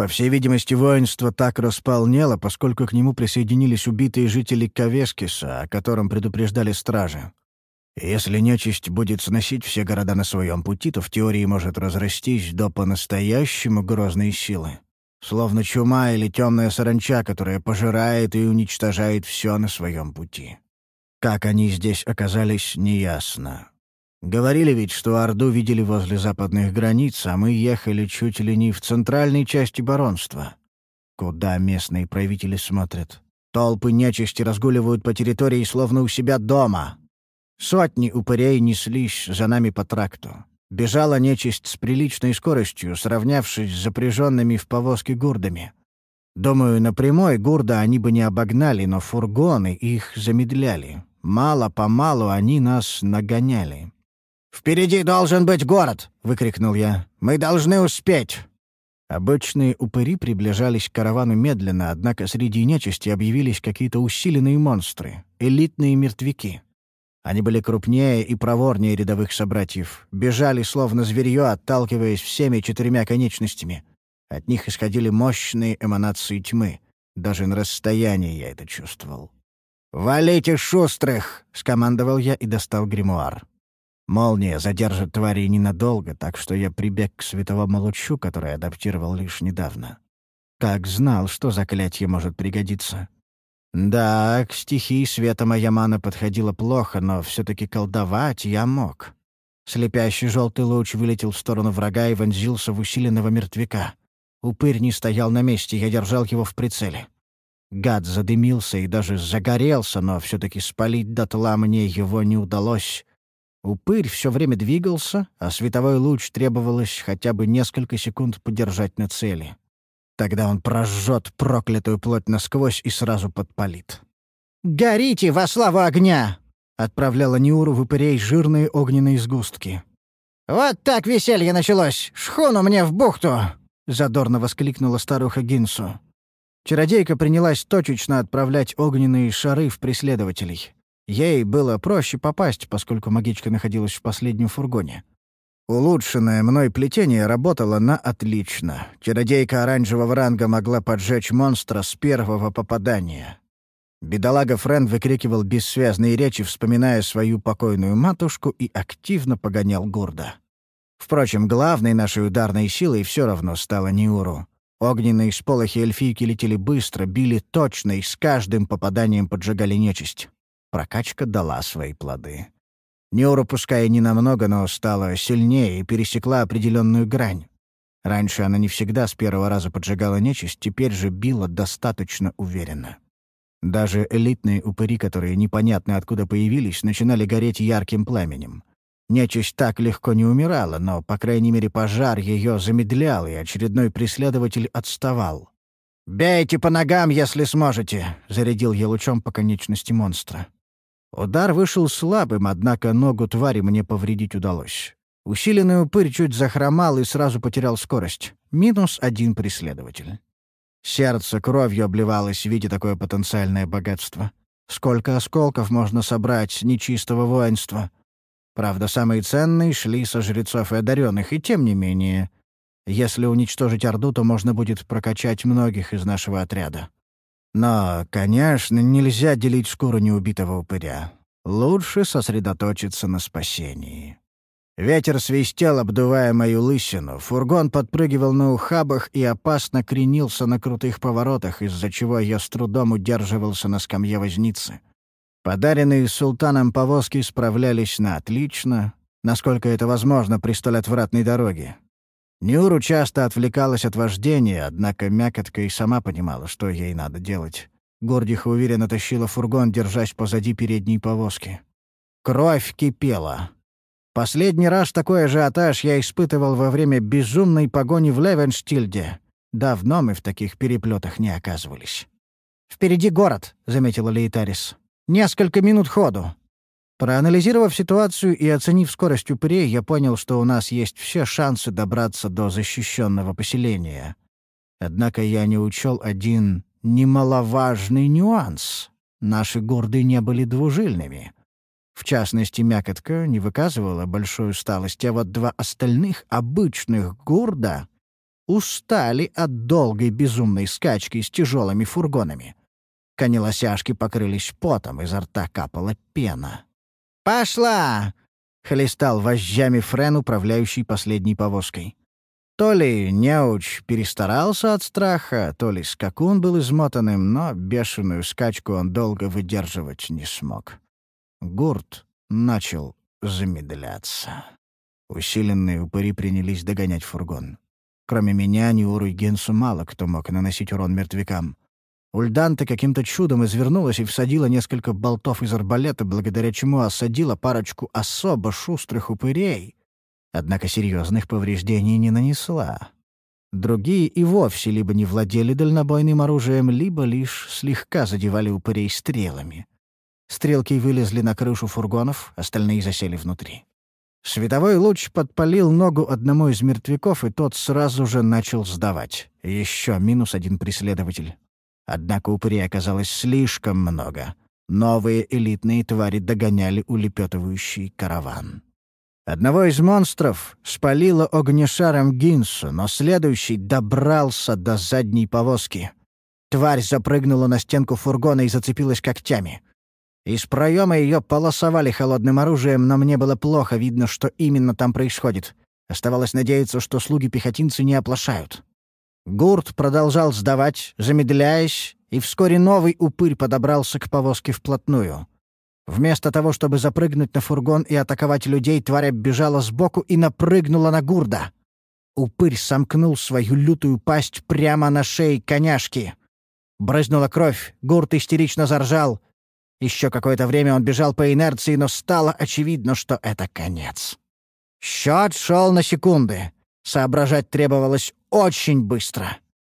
По всей видимости, воинство так располнело, поскольку к нему присоединились убитые жители Кавескиса, о котором предупреждали стражи. И если нечисть будет сносить все города на своем пути, то в теории может разрастись до по-настоящему грозной силы. Словно чума или темная саранча, которая пожирает и уничтожает все на своем пути. Как они здесь оказались, неясно. Говорили ведь, что Орду видели возле западных границ, а мы ехали чуть ли не в центральной части баронства. Куда местные правители смотрят? Толпы нечисти разгуливают по территории, словно у себя дома. Сотни упырей неслись за нами по тракту. Бежала нечисть с приличной скоростью, сравнявшись с запряженными в повозке гурдами. Думаю, на прямой гурда они бы не обогнали, но фургоны их замедляли. Мало-помалу они нас нагоняли. «Впереди должен быть город!» — выкрикнул я. «Мы должны успеть!» Обычные упыри приближались к каравану медленно, однако среди нечисти объявились какие-то усиленные монстры, элитные мертвяки. Они были крупнее и проворнее рядовых собратьев, бежали словно зверьё, отталкиваясь всеми четырьмя конечностями. От них исходили мощные эманации тьмы. Даже на расстоянии я это чувствовал. «Валите шустрых!» — скомандовал я и достал гримуар. Молния задержит тварей ненадолго, так что я прибег к световому лучу, который адаптировал лишь недавно. Как знал, что заклятие может пригодиться. Да, к стихии света моя мана подходила плохо, но все-таки колдовать я мог. Слепящий желтый луч вылетел в сторону врага и вонзился в усиленного мертвяка. Упырь не стоял на месте, я держал его в прицеле. Гад задымился и даже загорелся, но все-таки спалить дотла мне его не удалось. Упырь все время двигался, а световой луч требовалось хотя бы несколько секунд подержать на цели. Тогда он прожжет проклятую плоть насквозь и сразу подпалит. «Горите во славу огня!» — отправляла Ниуру в упырей жирные огненные сгустки. «Вот так веселье началось! Шхуну мне в бухту!» — задорно воскликнула старуха Гинсу. Чародейка принялась точечно отправлять огненные шары в преследователей. Ей было проще попасть, поскольку магичка находилась в последнем фургоне. Улучшенное мной плетение работало на отлично. Чародейка оранжевого ранга могла поджечь монстра с первого попадания. Бедолага Френ выкрикивал бессвязные речи, вспоминая свою покойную матушку, и активно погонял Гурда. Впрочем, главной нашей ударной силой все равно стала Ниуру. Огненные сполохи эльфийки летели быстро, били точно и с каждым попаданием поджигали нечисть. Прокачка дала свои плоды. Ниуру, пускай и ненамного, но стала сильнее и пересекла определенную грань. Раньше она не всегда с первого раза поджигала нечисть, теперь же била достаточно уверенно. Даже элитные упыри, которые непонятно откуда появились, начинали гореть ярким пламенем. Нечисть так легко не умирала, но, по крайней мере, пожар ее замедлял, и очередной преследователь отставал. «Бейте по ногам, если сможете!» — зарядил я лучом по конечности монстра. Удар вышел слабым, однако ногу твари мне повредить удалось. Усиленный упырь чуть захромал и сразу потерял скорость. Минус один преследователь. Сердце кровью обливалось, видя такое потенциальное богатство. Сколько осколков можно собрать с нечистого воинства? Правда, самые ценные шли со жрецов и одаренных, и тем не менее. Если уничтожить Орду, то можно будет прокачать многих из нашего отряда. Но, конечно, нельзя делить шкуру неубитого упыря. Лучше сосредоточиться на спасении. Ветер свистел, обдувая мою лысину. Фургон подпрыгивал на ухабах и опасно кренился на крутых поворотах, из-за чего я с трудом удерживался на скамье возницы. Подаренные султаном повозки справлялись на отлично, насколько это возможно при столь отвратной дороге. Ниуру часто отвлекалась от вождения, однако мякотка и сама понимала, что ей надо делать. Гордиха уверенно тащила фургон, держась позади передней повозки. Кровь кипела. Последний раз такой ажиотаж я испытывал во время безумной погони в Левенштильде. Давно мы в таких переплетах не оказывались. «Впереди город», — заметила Лейтарис. «Несколько минут ходу». Проанализировав ситуацию и оценив скорость упырей, я понял, что у нас есть все шансы добраться до защищенного поселения. Однако я не учел один немаловажный нюанс. Наши гурды не были двужильными. В частности, мякотка не выказывала большой усталости, а вот два остальных обычных гурда устали от долгой безумной скачки с тяжелыми фургонами. Конелосяшки покрылись потом, изо рта капала пена. «Пошла!» — хлестал вожжами Френ, управляющий последней повозкой. То ли неуч перестарался от страха, то ли скакун был измотанным, но бешеную скачку он долго выдерживать не смог. Гурт начал замедляться. Усиленные упыри принялись догонять фургон. Кроме меня, Ниуру и Генсу мало кто мог наносить урон мертвякам. Ульданте каким-то чудом извернулась и всадила несколько болтов из арбалета, благодаря чему осадила парочку особо шустрых упырей, однако серьезных повреждений не нанесла. Другие и вовсе либо не владели дальнобойным оружием, либо лишь слегка задевали упырей стрелами. Стрелки вылезли на крышу фургонов, остальные засели внутри. Световой луч подпалил ногу одному из мертвяков, и тот сразу же начал сдавать. Еще минус один преследователь. Однако упырей оказалось слишком много. Новые элитные твари догоняли улепетывающий караван. Одного из монстров спалило огнешаром Гинсу, но следующий добрался до задней повозки. Тварь запрыгнула на стенку фургона и зацепилась когтями. Из проема ее полосовали холодным оружием, но мне было плохо видно, что именно там происходит. Оставалось надеяться, что слуги-пехотинцы не оплошают. Гурт продолжал сдавать, замедляясь, и вскоре новый упырь подобрался к повозке вплотную. Вместо того, чтобы запрыгнуть на фургон и атаковать людей, тварь оббежала сбоку и напрыгнула на Гурда. Упырь сомкнул свою лютую пасть прямо на шее коняшки. Брызнула кровь, Гурт истерично заржал. Еще какое-то время он бежал по инерции, но стало очевидно, что это конец. Счет шел на секунды. Соображать требовалось очень быстро.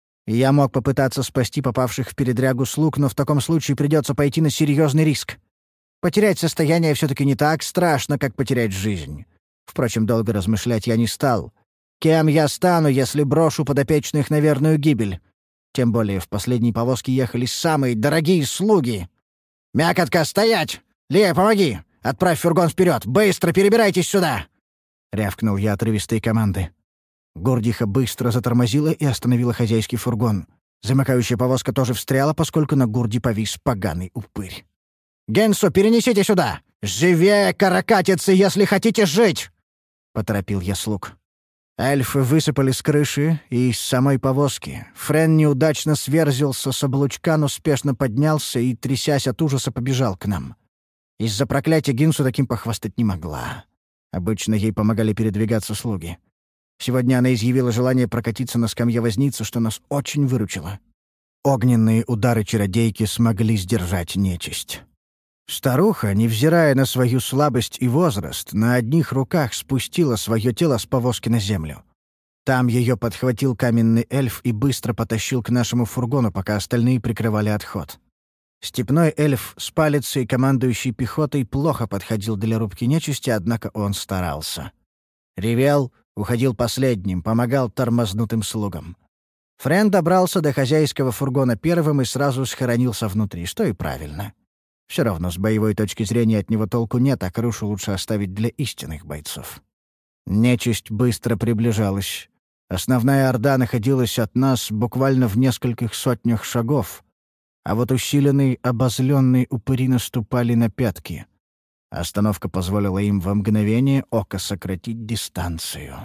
Я мог попытаться спасти попавших в передрягу слуг, но в таком случае придется пойти на серьезный риск. Потерять состояние все-таки не так страшно, как потерять жизнь. Впрочем, долго размышлять я не стал. Кем я стану, если брошу подопечных на верную гибель? Тем более в последней повозке ехали самые дорогие слуги. «Мякотка, стоять! Лея, помоги! Отправь фургон вперед! Быстро перебирайтесь сюда!» — рявкнул я отрывистой команды. Гордиха быстро затормозила и остановила хозяйский фургон. Замыкающая повозка тоже встряла, поскольку на Гурде повис поганый упырь. «Генсу, перенесите сюда! Живее, каракатицы, если хотите жить!» — поторопил я слуг. Эльфы высыпали с крыши и из самой повозки. Френ неудачно сверзился с облучка, но спешно поднялся и, трясясь от ужаса, побежал к нам. Из-за проклятия Гинсу таким похвастать не могла. Обычно ей помогали передвигаться слуги. Сегодня она изъявила желание прокатиться на скамье возницы, что нас очень выручило. Огненные удары чародейки смогли сдержать нечисть. Старуха, невзирая на свою слабость и возраст, на одних руках спустила свое тело с повозки на землю. Там ее подхватил каменный эльф и быстро потащил к нашему фургону, пока остальные прикрывали отход. Степной эльф с палицей, командующий пехотой, плохо подходил для рубки нечисти, однако он старался. Ревел, уходил последним, помогал тормознутым слугам. Френ добрался до хозяйского фургона первым и сразу схоронился внутри, что и правильно. Все равно с боевой точки зрения от него толку нет, а крышу лучше оставить для истинных бойцов. Нечисть быстро приближалась. Основная орда находилась от нас буквально в нескольких сотнях шагов, а вот усиленные, обозленные упыри наступали на пятки. Остановка позволила им во мгновение ока сократить дистанцию.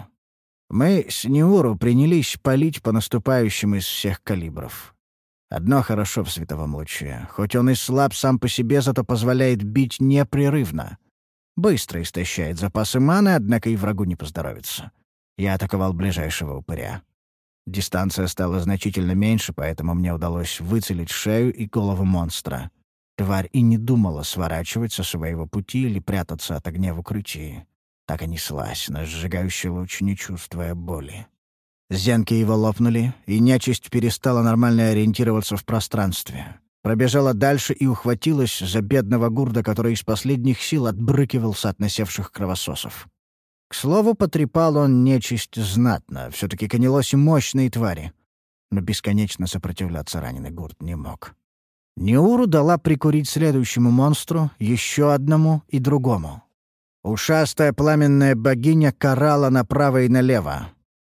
Мы с Ниуру принялись палить по наступающим из всех калибров. Одно хорошо в световом луче. Хоть он и слаб сам по себе, зато позволяет бить непрерывно. Быстро истощает запасы маны, однако и врагу не поздоровится. Я атаковал ближайшего упыря. Дистанция стала значительно меньше, поэтому мне удалось выцелить шею и голову монстра. Тварь и не думала сворачивать со своего пути или прятаться от огня в укрытии. Так и неслась на сжигающий луч, не чувствуя боли. Зенки его лопнули, и нечисть перестала нормально ориентироваться в пространстве. Пробежала дальше и ухватилась за бедного Гурда, который из последних сил отбрыкивался от насевших кровососов. К слову, потрепал он нечисть знатно. Все-таки конелось и мощные твари. Но бесконечно сопротивляться раненый Гурд не мог. Ниуру дала прикурить следующему монстру, еще одному и другому. Ушастая пламенная богиня карала направо и налево.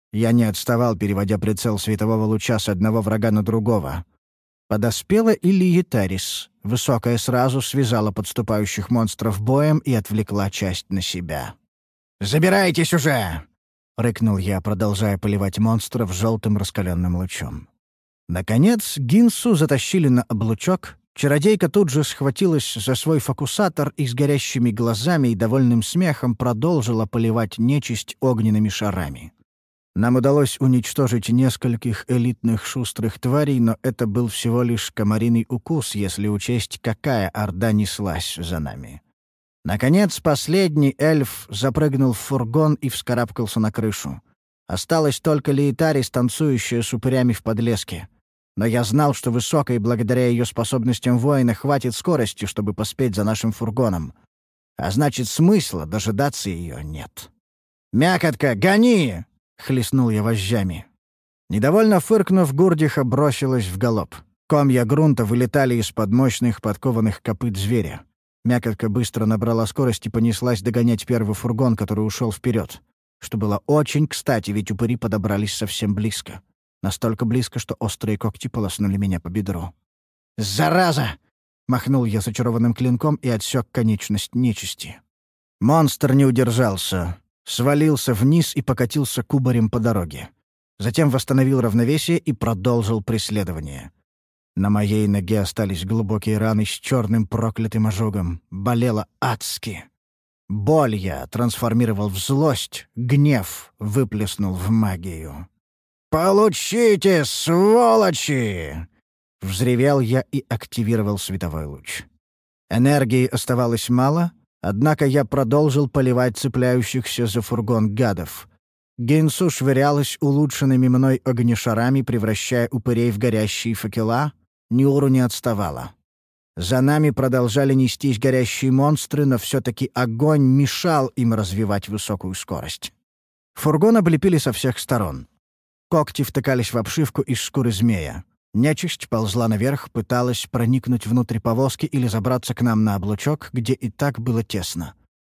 Я не отставал, переводя прицел светового луча с одного врага на другого. Подоспела и Лиетарис. Высокая сразу связала подступающих монстров боем и отвлекла часть на себя. «Забирайтесь уже!» — рыкнул я, продолжая поливать монстров желтым раскаленным лучом. Наконец Гинсу затащили на облучок. Чародейка тут же схватилась за свой фокусатор и с горящими глазами и довольным смехом продолжила поливать нечисть огненными шарами. Нам удалось уничтожить нескольких элитных шустрых тварей, но это был всего лишь комариный укус, если учесть, какая орда неслась за нами. Наконец, последний эльф запрыгнул в фургон и вскарабкался на крышу. Осталась только Лиетарис, танцующая с упырями в подлеске. Но я знал, что высокой, благодаря ее способностям воина, хватит скорости, чтобы поспеть за нашим фургоном. А значит, смысла дожидаться ее нет. «Мякотка, гони!» — хлестнул я вожжами. Недовольно фыркнув, Гурдиха бросилась в галоп. Комья грунта вылетали из-под мощных подкованных копыт зверя. Мякотка быстро набрала скорость и понеслась догонять первый фургон, который ушел вперед. Что было очень кстати, ведь упыри подобрались совсем близко. Настолько близко, что острые когти полоснули меня по бедру. «Зараза!» — махнул я зачарованным клинком и отсек конечность нечисти. Монстр не удержался, свалился вниз и покатился кубарем по дороге. Затем восстановил равновесие и продолжил преследование. На моей ноге остались глубокие раны с черным проклятым ожогом. Болело адски. Боль я трансформировал в злость, гнев выплеснул в магию. «Получите, сволочи!» — взревел я и активировал световой луч. Энергии оставалось мало, однако я продолжил поливать цепляющихся за фургон гадов. Гинсу швырялась улучшенными мной огнешарами, превращая упырей в горящие факела. Нюру не отставала. За нами продолжали нестись горящие монстры, но все-таки огонь мешал им развивать высокую скорость. Фургон облепили со всех сторон. Когти втыкались в обшивку из шкуры змея. Нечисть ползла наверх, пыталась проникнуть внутрь повозки или забраться к нам на облучок, где и так было тесно.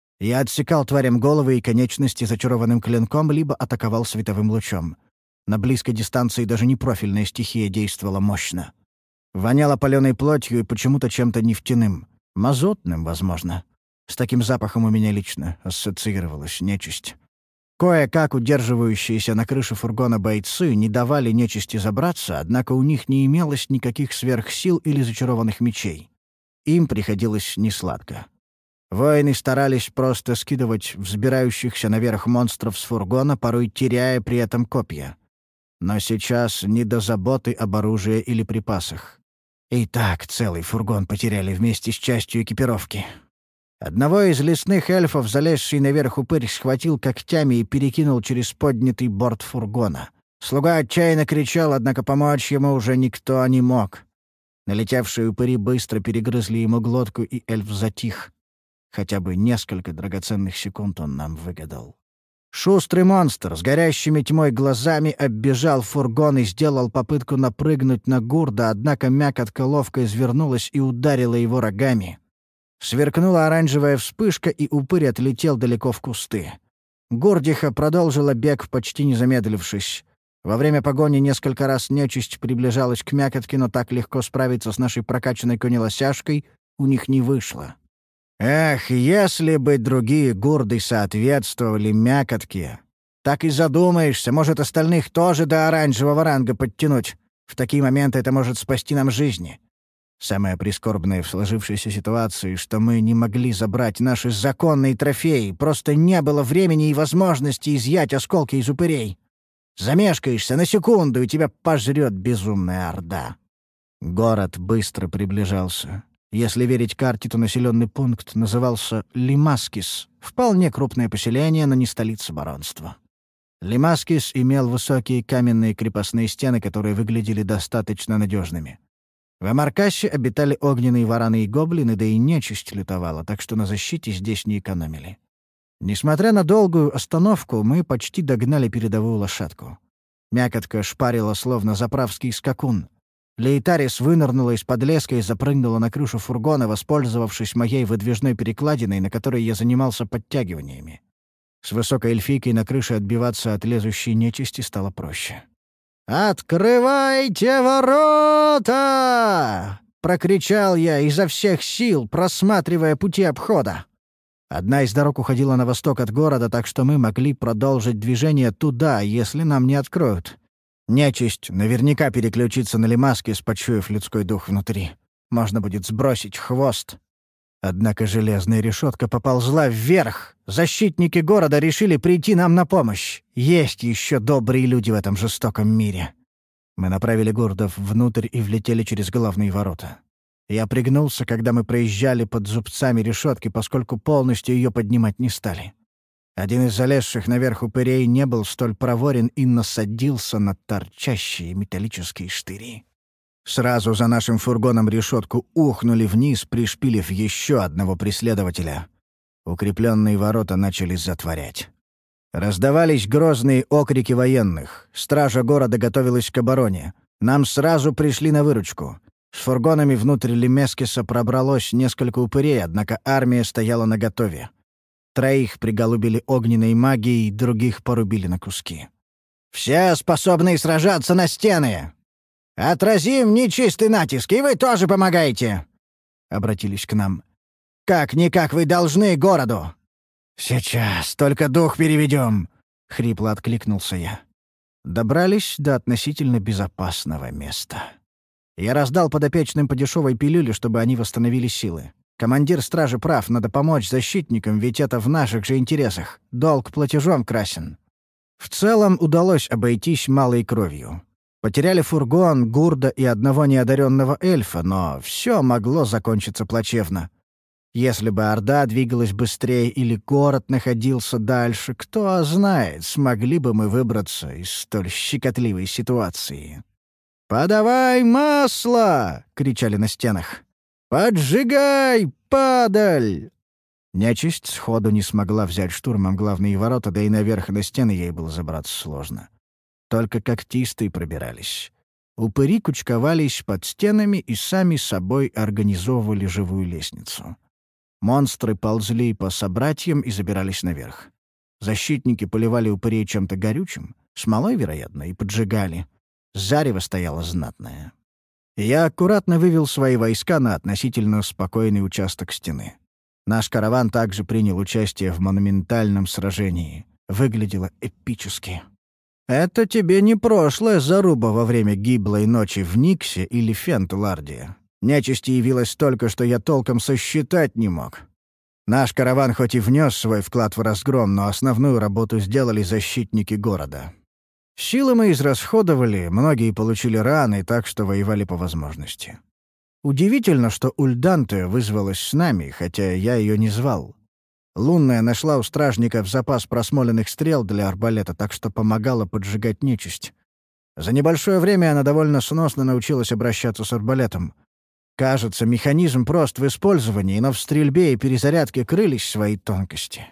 Я отсекал тварям головы и конечности зачарованным клинком, либо атаковал световым лучом. На близкой дистанции даже непрофильная стихия действовала мощно. Воняло палёной плотью и почему-то чем-то нефтяным. Мазутным, возможно. С таким запахом у меня лично ассоциировалась нечисть. Кое-как удерживающиеся на крыше фургона бойцы не давали нечисти забраться, однако у них не имелось никаких сверхсил или зачарованных мечей. Им приходилось несладко. Воины старались просто скидывать взбирающихся наверх монстров с фургона, порой теряя при этом копья. Но сейчас не до заботы об оружии или припасах. И так целый фургон потеряли вместе с частью экипировки. Одного из лесных эльфов, залезший наверх упырь, схватил когтями и перекинул через поднятый борт фургона. Слуга отчаянно кричал, однако помочь ему уже никто не мог. Налетевшие упыри быстро перегрызли ему глотку, и эльф затих. Хотя бы несколько драгоценных секунд он нам выгадал. Шустрый монстр с горящими тьмой глазами оббежал фургон и сделал попытку напрыгнуть на Гурда, однако мякотка ловко извернулась и ударила его рогами. Сверкнула оранжевая вспышка, и упырь отлетел далеко в кусты. Гурдиха продолжила бег, почти не замедлившись. Во время погони несколько раз нечисть приближалась к мякотке, но так легко справиться с нашей прокачанной конелосяжкой у них не вышло. Эх, если бы другие гурды соответствовали мякотке. Так и задумаешься, может, остальных тоже до оранжевого ранга подтянуть. В такие моменты это может спасти нам жизни. Самое прискорбное в сложившейся ситуации, что мы не могли забрать наши законные трофеи, просто не было времени и возможности изъять осколки из упырей. Замешкаешься на секунду, и тебя пожрет безумная орда. Город быстро приближался. Если верить карте, то населенный пункт назывался Лимаскис. Вполне крупное поселение, но не столица баронства. Лимаскис имел высокие каменные крепостные стены, которые выглядели достаточно надежными. В Амаркасе обитали огненные вараны и гоблины, да и нечисть лютовала, так что на защите здесь не экономили. Несмотря на долгую остановку, мы почти догнали передовую лошадку. Мякотка шпарила, словно заправский скакун. Лиетарис вынырнула из-под леска и запрыгнула на крышу фургона, воспользовавшись моей выдвижной перекладиной, на которой я занимался подтягиваниями. С высокой эльфийкой на крыше отбиваться от лезущей нечисти стало проще. «Открывайте ворота!» — прокричал я изо всех сил, просматривая пути обхода. Одна из дорог уходила на восток от города, так что мы могли продолжить движение туда, если нам не откроют. Нечисть наверняка переключится на Лемаскис, почуяв людской дух внутри. Можно будет сбросить хвост. Однако железная решетка поползла вверх. Защитники города решили прийти нам на помощь. Есть еще добрые люди в этом жестоком мире. Мы направили гурдов внутрь и влетели через главные ворота. Я пригнулся, когда мы проезжали под зубцами решетки, поскольку полностью ее поднимать не стали. Один из залезших наверх упырей не был столь проворен и насадился на торчащие металлические штыри. Сразу за нашим фургоном решетку ухнули вниз, пришпилив еще одного преследователя. Укрепленные ворота начали затворять. Раздавались грозные окрики военных. Стража города готовилась к обороне. Нам сразу пришли на выручку. С фургонами внутрь Лемескиса пробралось несколько упырей, однако армия стояла наготове. Троих приголубили огненной магией, других порубили на куски. «Все способные сражаться на стены! Отразим нечистый натиск, и вы тоже помогаете!» — обратились к нам. «Как-никак вы должны городу!» «Сейчас, только дух переведем!» — хрипло откликнулся я. Добрались до относительно безопасного места. Я раздал подопечным по дешевой пилюле, чтобы они восстановили силы. Командир стражи прав, надо помочь защитникам, ведь это в наших же интересах. Долг платежом красен. В целом удалось обойтись малой кровью. Потеряли фургон, гурда и одного неодаренного эльфа, но все могло закончиться плачевно. Если бы Орда двигалась быстрее или город находился дальше, кто знает, смогли бы мы выбраться из столь щекотливой ситуации. «Подавай масло!» — кричали на стенах. «Поджигай, падаль!» Нечисть сходу не смогла взять штурмом главные ворота, да и наверх на стены ей было забраться сложно. Только когтистые пробирались. Упыри кучковались под стенами и сами собой организовывали живую лестницу. Монстры ползли по собратьям и забирались наверх. Защитники поливали упырей чем-то горючим, смолой, вероятно, и поджигали. Зарево стояло знатное. Я аккуратно вывел свои войска на относительно спокойный участок стены. Наш караван также принял участие в монументальном сражении. Выглядело эпически. «Это тебе не прошлая заруба во время гиблой ночи в Никсе или Фентларде. Нечисти явилось столько, что я толком сосчитать не мог. Наш караван хоть и внес свой вклад в разгром, но основную работу сделали защитники города. Силы мы израсходовали, многие получили раны, так что воевали по возможности. Удивительно, что Ульданте вызвалась с нами, хотя я ее не звал. Лунная нашла у стражников запас просмоленных стрел для арбалета, так что помогала поджигать нечисть. За небольшое время она довольно сносно научилась обращаться с арбалетом. Кажется, механизм прост в использовании, но в стрельбе и перезарядке крылись свои тонкости.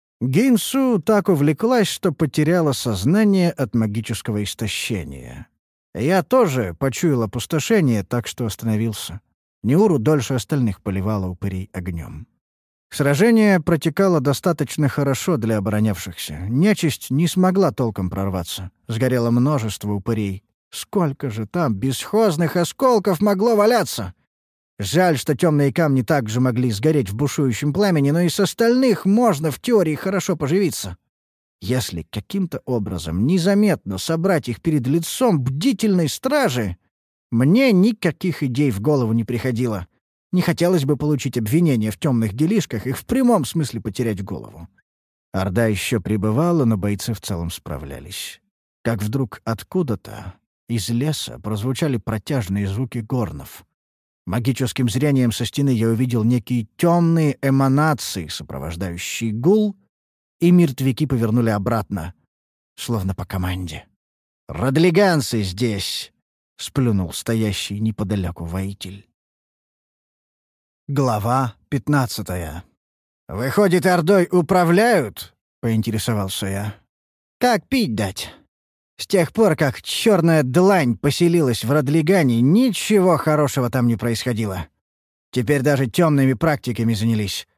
Гинсу так увлеклась, что потеряла сознание от магического истощения. Я тоже почуял опустошение, так что остановился. Неуру дольше остальных поливала упырей огнем. Сражение протекало достаточно хорошо для оборонявшихся. Нечисть не смогла толком прорваться. Сгорело множество упырей. Сколько же там бесхозных осколков могло валяться! Жаль, что темные камни также могли сгореть в бушующем пламени, но и с остальных можно в теории хорошо поживиться. Если каким-то образом незаметно собрать их перед лицом бдительной стражи, мне никаких идей в голову не приходило. Не хотелось бы получить обвинение в темных делишках и в прямом смысле потерять голову. Орда еще пребывала, но бойцы в целом справлялись. Как вдруг откуда-то из леса прозвучали протяжные звуки горнов. Магическим зрением со стены я увидел некие темные эманации, сопровождающие гул, и мертвяки повернули обратно, словно по команде. «Родлиганцы здесь!» — сплюнул стоящий неподалеку воитель. Глава пятнадцатая. «Выходит, Ордой управляют?» — поинтересовался я. «Как пить дать? С тех пор, как черная длань поселилась в Родлигане, ничего хорошего там не происходило. Теперь даже темными практиками занялись.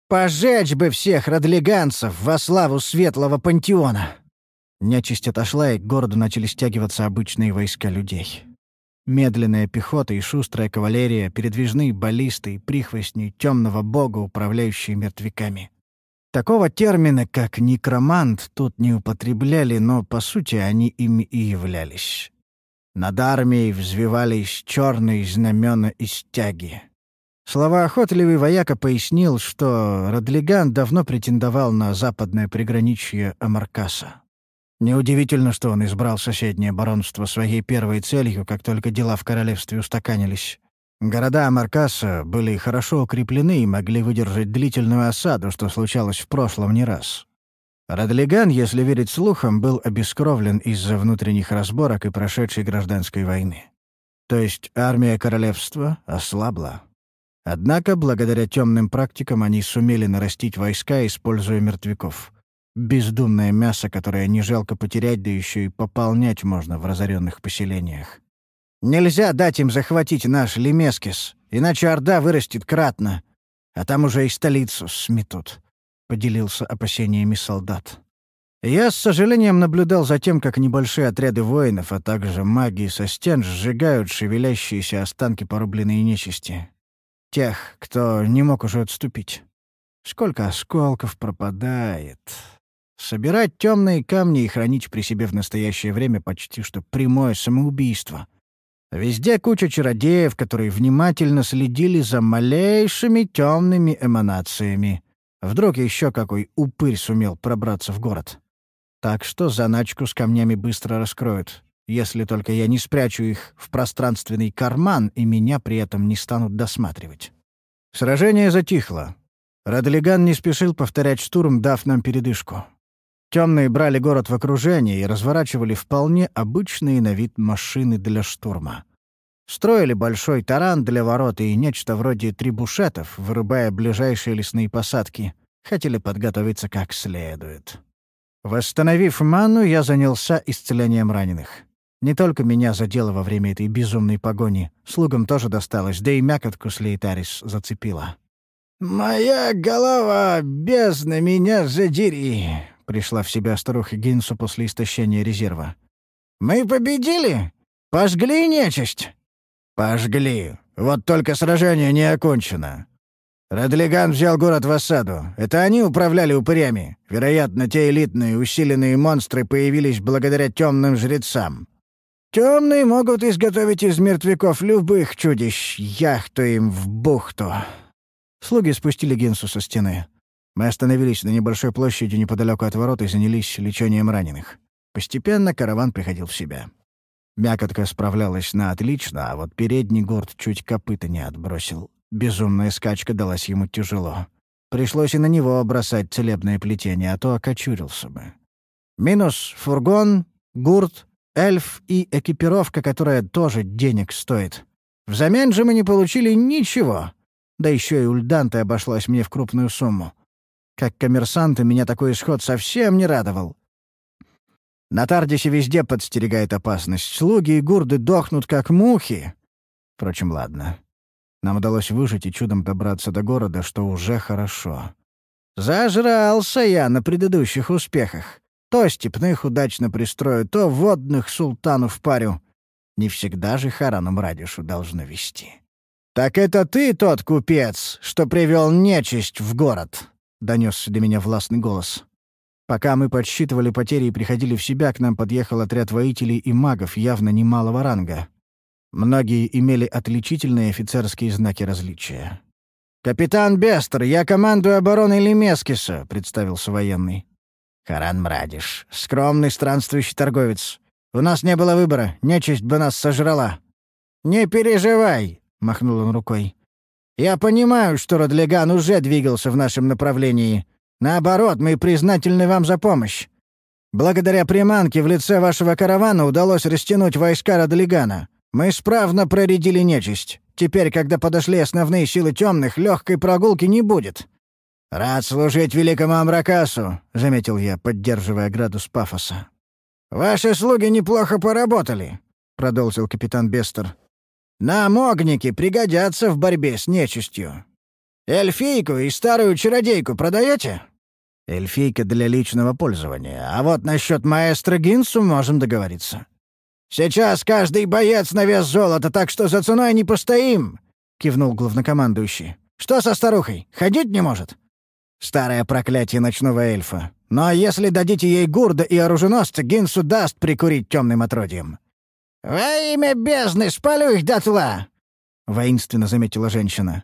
Пожечь бы всех радлиганцев во славу светлого пантеона!» Нечисть отошла, и к городу начали стягиваться обычные войска людей. Медленная пехота и шустрая кавалерия, передвижные баллисты и прихвостни темного бога, управляющие мертвяками. Такого термина, как «некромант», тут не употребляли, но, по сути, они ими и являлись. Над армией взвивались черные знамена и стяги. Словоохотливый вояка пояснил, что Радлиган давно претендовал на западное приграничье Амаркаса. Неудивительно, что он избрал соседнее баронство своей первой целью, как только дела в королевстве устаканились. Города Амаркаса были хорошо укреплены и могли выдержать длительную осаду, что случалось в прошлом не раз. Радлиган, если верить слухам, был обескровлен из-за внутренних разборок и прошедшей гражданской войны. То есть армия королевства ослабла. Однако, благодаря темным практикам, они сумели нарастить войска, используя мертвяков. Бездумное мясо, которое не жалко потерять, да еще и пополнять можно в разоренных поселениях. «Нельзя дать им захватить наш Лемескис, иначе Орда вырастет кратно, а там уже и столицу сметут», — поделился опасениями солдат. Я с сожалением наблюдал за тем, как небольшие отряды воинов, а также маги со стен сжигают шевелящиеся останки порубленной нечисти. Тех, кто не мог уже отступить. Сколько осколков пропадает. Собирать темные камни и хранить при себе в настоящее время почти что прямое самоубийство. Везде куча чародеев, которые внимательно следили за малейшими темными эманациями. Вдруг еще какой упырь сумел пробраться в город. Так что заначку с камнями быстро раскроют, если только я не спрячу их в пространственный карман и меня при этом не станут досматривать. Сражение затихло. Радлиган не спешил повторять штурм, дав нам передышку. Темные брали город в окружение и разворачивали вполне обычные на вид машины для штурма. Строили большой таран для ворот и нечто вроде трибушетов, вырубая ближайшие лесные посадки. Хотели подготовиться как следует. Восстановив ману, я занялся исцелением раненых. Не только меня задело во время этой безумной погони. Слугам тоже досталось, да и мякотку с Лейтарис зацепила. «Моя голова, бездна, меня задери!» — пришла в себя старуха Гинсу после истощения резерва. «Мы победили? Пожгли нечисть?» «Пожгли. Вот только сражение не окончено. Радлиган взял город в осаду. Это они управляли упырями. Вероятно, те элитные усиленные монстры появились благодаря темным жрецам. Темные могут изготовить из мертвяков любых чудищ, яхту им в бухту». Слуги спустили Гинсу со стены. Мы остановились на небольшой площади неподалеку от ворот и занялись лечением раненых. Постепенно караван приходил в себя. Мякотка справлялась на отлично, а вот передний гурт чуть копыта не отбросил. Безумная скачка далась ему тяжело. Пришлось и на него бросать целебное плетение, а то окочурился бы. Минус фургон, гурт, эльф и экипировка, которая тоже денег стоит. Взамен же мы не получили ничего. Да еще и Ульданте обошлась мне в крупную сумму. Как коммерсанта меня такой исход совсем не радовал. На Тардисе везде подстерегает опасность. Слуги и гурды дохнут, как мухи. Впрочем, ладно. Нам удалось выжить и чудом добраться до города, что уже хорошо. Зажрался я на предыдущих успехах. То степных удачно пристрою, то водных султану впарю. Не всегда же Харану Мрадишу должны вести. «Так это ты тот купец, что привел нечисть в город?» — донесся до меня властный голос. Пока мы подсчитывали потери и приходили в себя, к нам подъехал отряд воителей и магов явно немалого ранга. Многие имели отличительные офицерские знаки различия. «Капитан Бестер, я командую обороной Лемескиса», — представился военный. «Харан Мрадиш, скромный странствующий торговец. У нас не было выбора, нечисть бы нас сожрала». «Не переживай», — махнул он рукой. «Я понимаю, что Радлиган уже двигался в нашем направлении. Наоборот, мы признательны вам за помощь. Благодаря приманке в лице вашего каравана удалось растянуть войска Радлигана. Мы справно проредили нечисть. Теперь, когда подошли основные силы темных, легкой прогулки не будет». «Рад служить великому Амракасу», — заметил я, поддерживая градус пафоса. «Ваши слуги неплохо поработали», — продолжил капитан Бестер. «Нам огники пригодятся в борьбе с нечистью. Эльфийку и старую чародейку продаете? Эльфийка для личного пользования, а вот насчет маэстро Гинсу можем договориться. Сейчас каждый боец на вес золота, так что за ценой не постоим, кивнул главнокомандующий. Что со старухой? Ходить не может? Старое проклятие ночного эльфа. Но если дадите ей гурда и оруженосца, Гинсу даст прикурить темным отродьем. «Во имя бездны спалю их дотла!» — воинственно заметила женщина.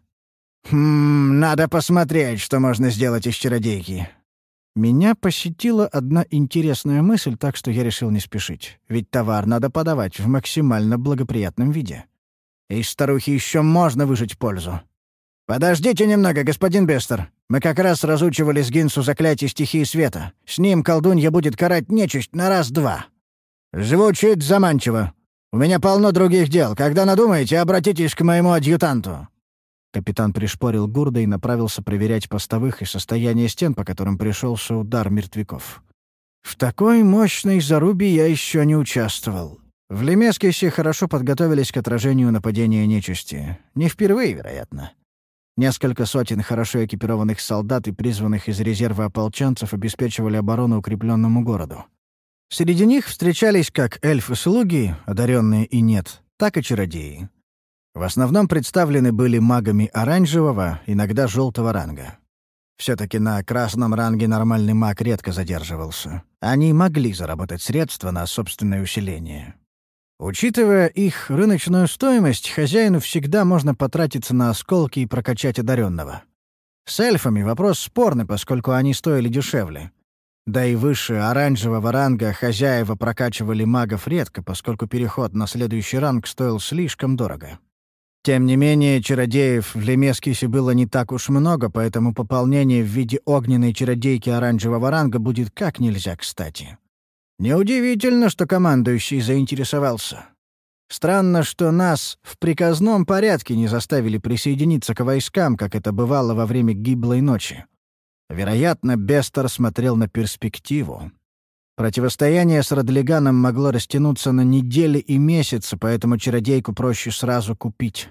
«Хм, надо посмотреть, что можно сделать из чародейки». Меня посетила одна интересная мысль, так что я решил не спешить. Ведь товар надо подавать в максимально благоприятном виде. Из старухи еще можно выжать пользу. «Подождите немного, господин Бестер. Мы как раз разучивали с Гинсу заклятие стихии света. С ним колдунья будет карать нечисть на раз-два». «Звучит заманчиво. У меня полно других дел. Когда надумаете, обратитесь к моему адъютанту». Капитан пришпорил гурда и направился проверять постовых и состояние стен, по которым пришелся удар мертвяков. В такой мощной зарубе я еще не участвовал. В Лемескисе хорошо подготовились к отражению нападения нечисти. Не впервые, вероятно. Несколько сотен хорошо экипированных солдат и призванных из резерва ополченцев обеспечивали оборону укрепленному городу. Среди них встречались как эльфы-слуги, одаренные и нет, так и чародеи. В основном представлены были магами оранжевого, иногда желтого ранга. Все-таки на красном ранге нормальный маг редко задерживался. Они могли заработать средства на собственное усиление. Учитывая их рыночную стоимость, хозяину всегда можно потратиться на осколки и прокачать одаренного. С эльфами вопрос спорный, поскольку они стоили дешевле. Да и выше оранжевого ранга хозяева прокачивали магов редко, поскольку переход на следующий ранг стоил слишком дорого. Тем не менее, чародеев в Лемескисе было не так уж много, поэтому пополнение в виде огненной чародейки оранжевого ранга будет как нельзя кстати. Неудивительно, что командующий заинтересовался. Странно, что нас в приказном порядке не заставили присоединиться к войскам, как это бывало во время гиблой ночи. Вероятно, Бестер смотрел на перспективу. Противостояние с Радлиганом могло растянуться на недели и месяцы, поэтому чародейку проще сразу купить.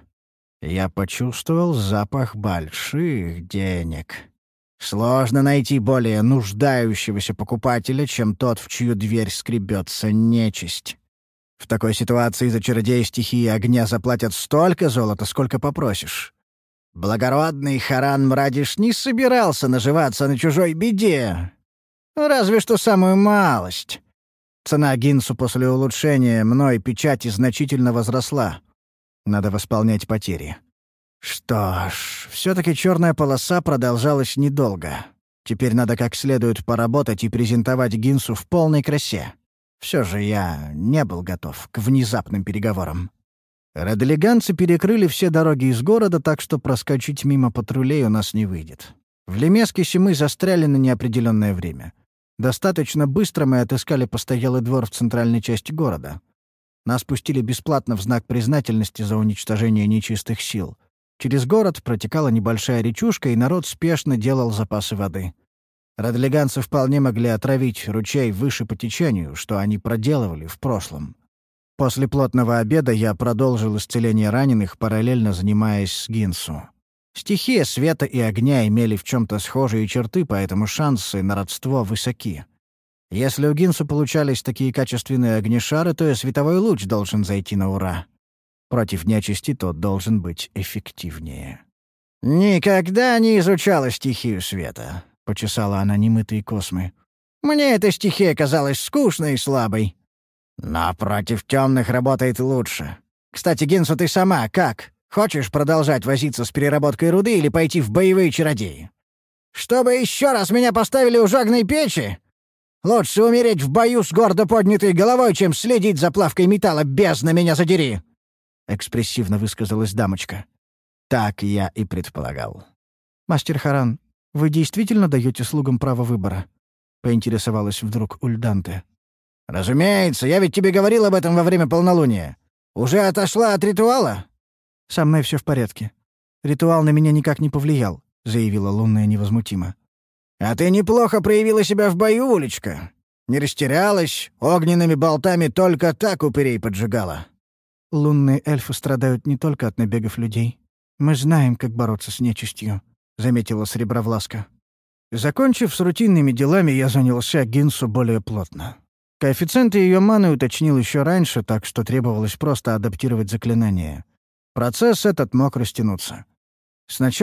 Я почувствовал запах больших денег. Сложно найти более нуждающегося покупателя, чем тот, в чью дверь скребется нечисть. В такой ситуации за чародея стихии огня заплатят столько золота, сколько попросишь. Благородный Харан Мрадиш не собирался наживаться на чужой беде. Разве что самую малость. Цена Гинсу после улучшения мной печати значительно возросла. Надо восполнять потери. Что ж, все-таки черная полоса продолжалась недолго. Теперь надо как следует поработать и презентовать Гинсу в полной красе. Все же я не был готов к внезапным переговорам. Радлиганцы перекрыли все дороги из города, так что проскочить мимо патрулей у нас не выйдет. В Лемескисе мы застряли на неопределенное время. Достаточно быстро мы отыскали постоялый двор в центральной части города. Нас пустили бесплатно в знак признательности за уничтожение нечистых сил. Через город протекала небольшая речушка, и народ спешно делал запасы воды. Радлиганцы вполне могли отравить ручей выше по течению, что они проделывали в прошлом. После плотного обеда я продолжил исцеление раненых, параллельно занимаясь с Гинсу. Стихия света и огня имели в чем-то схожие черты, поэтому шансы на родство высоки. Если у Гинсу получались такие качественные огнешары, то и световой луч должен зайти на ура. Против нечисти тот должен быть эффективнее. «Никогда не изучала стихию света», — почесала она немытые космы. «Мне эта стихия казалась скучной и слабой. Но против темных работает лучше. Кстати, Гинсу, ты сама как? Хочешь продолжать возиться с переработкой руды или пойти в боевые чародеи? Чтобы еще раз меня поставили у жагной печи? Лучше умереть в бою с гордо поднятой головой, чем следить за плавкой металла, бездна меня задери!» — экспрессивно высказалась дамочка. Так я и предполагал. «Мастер Харан, вы действительно даете слугам право выбора?» — поинтересовалась вдруг Ульданте. «Разумеется, я ведь тебе говорил об этом во время полнолуния. Уже отошла от ритуала?» «Со мной все в порядке. Ритуал на меня никак не повлиял», — заявила Лунная невозмутимо. «А ты неплохо проявила себя в бою, Улечка. Не растерялась, огненными болтами только так упырей поджигала». «Лунные эльфы страдают не только от набегов людей. Мы знаем, как бороться с нечистью», — заметила Сребровласка. Закончив с рутинными делами, я занялся Гинсу более плотно. Коэффициенты ее маны уточнил еще раньше, так что требовалось просто адаптировать заклинание. Процесс этот мог растянуться. Сначала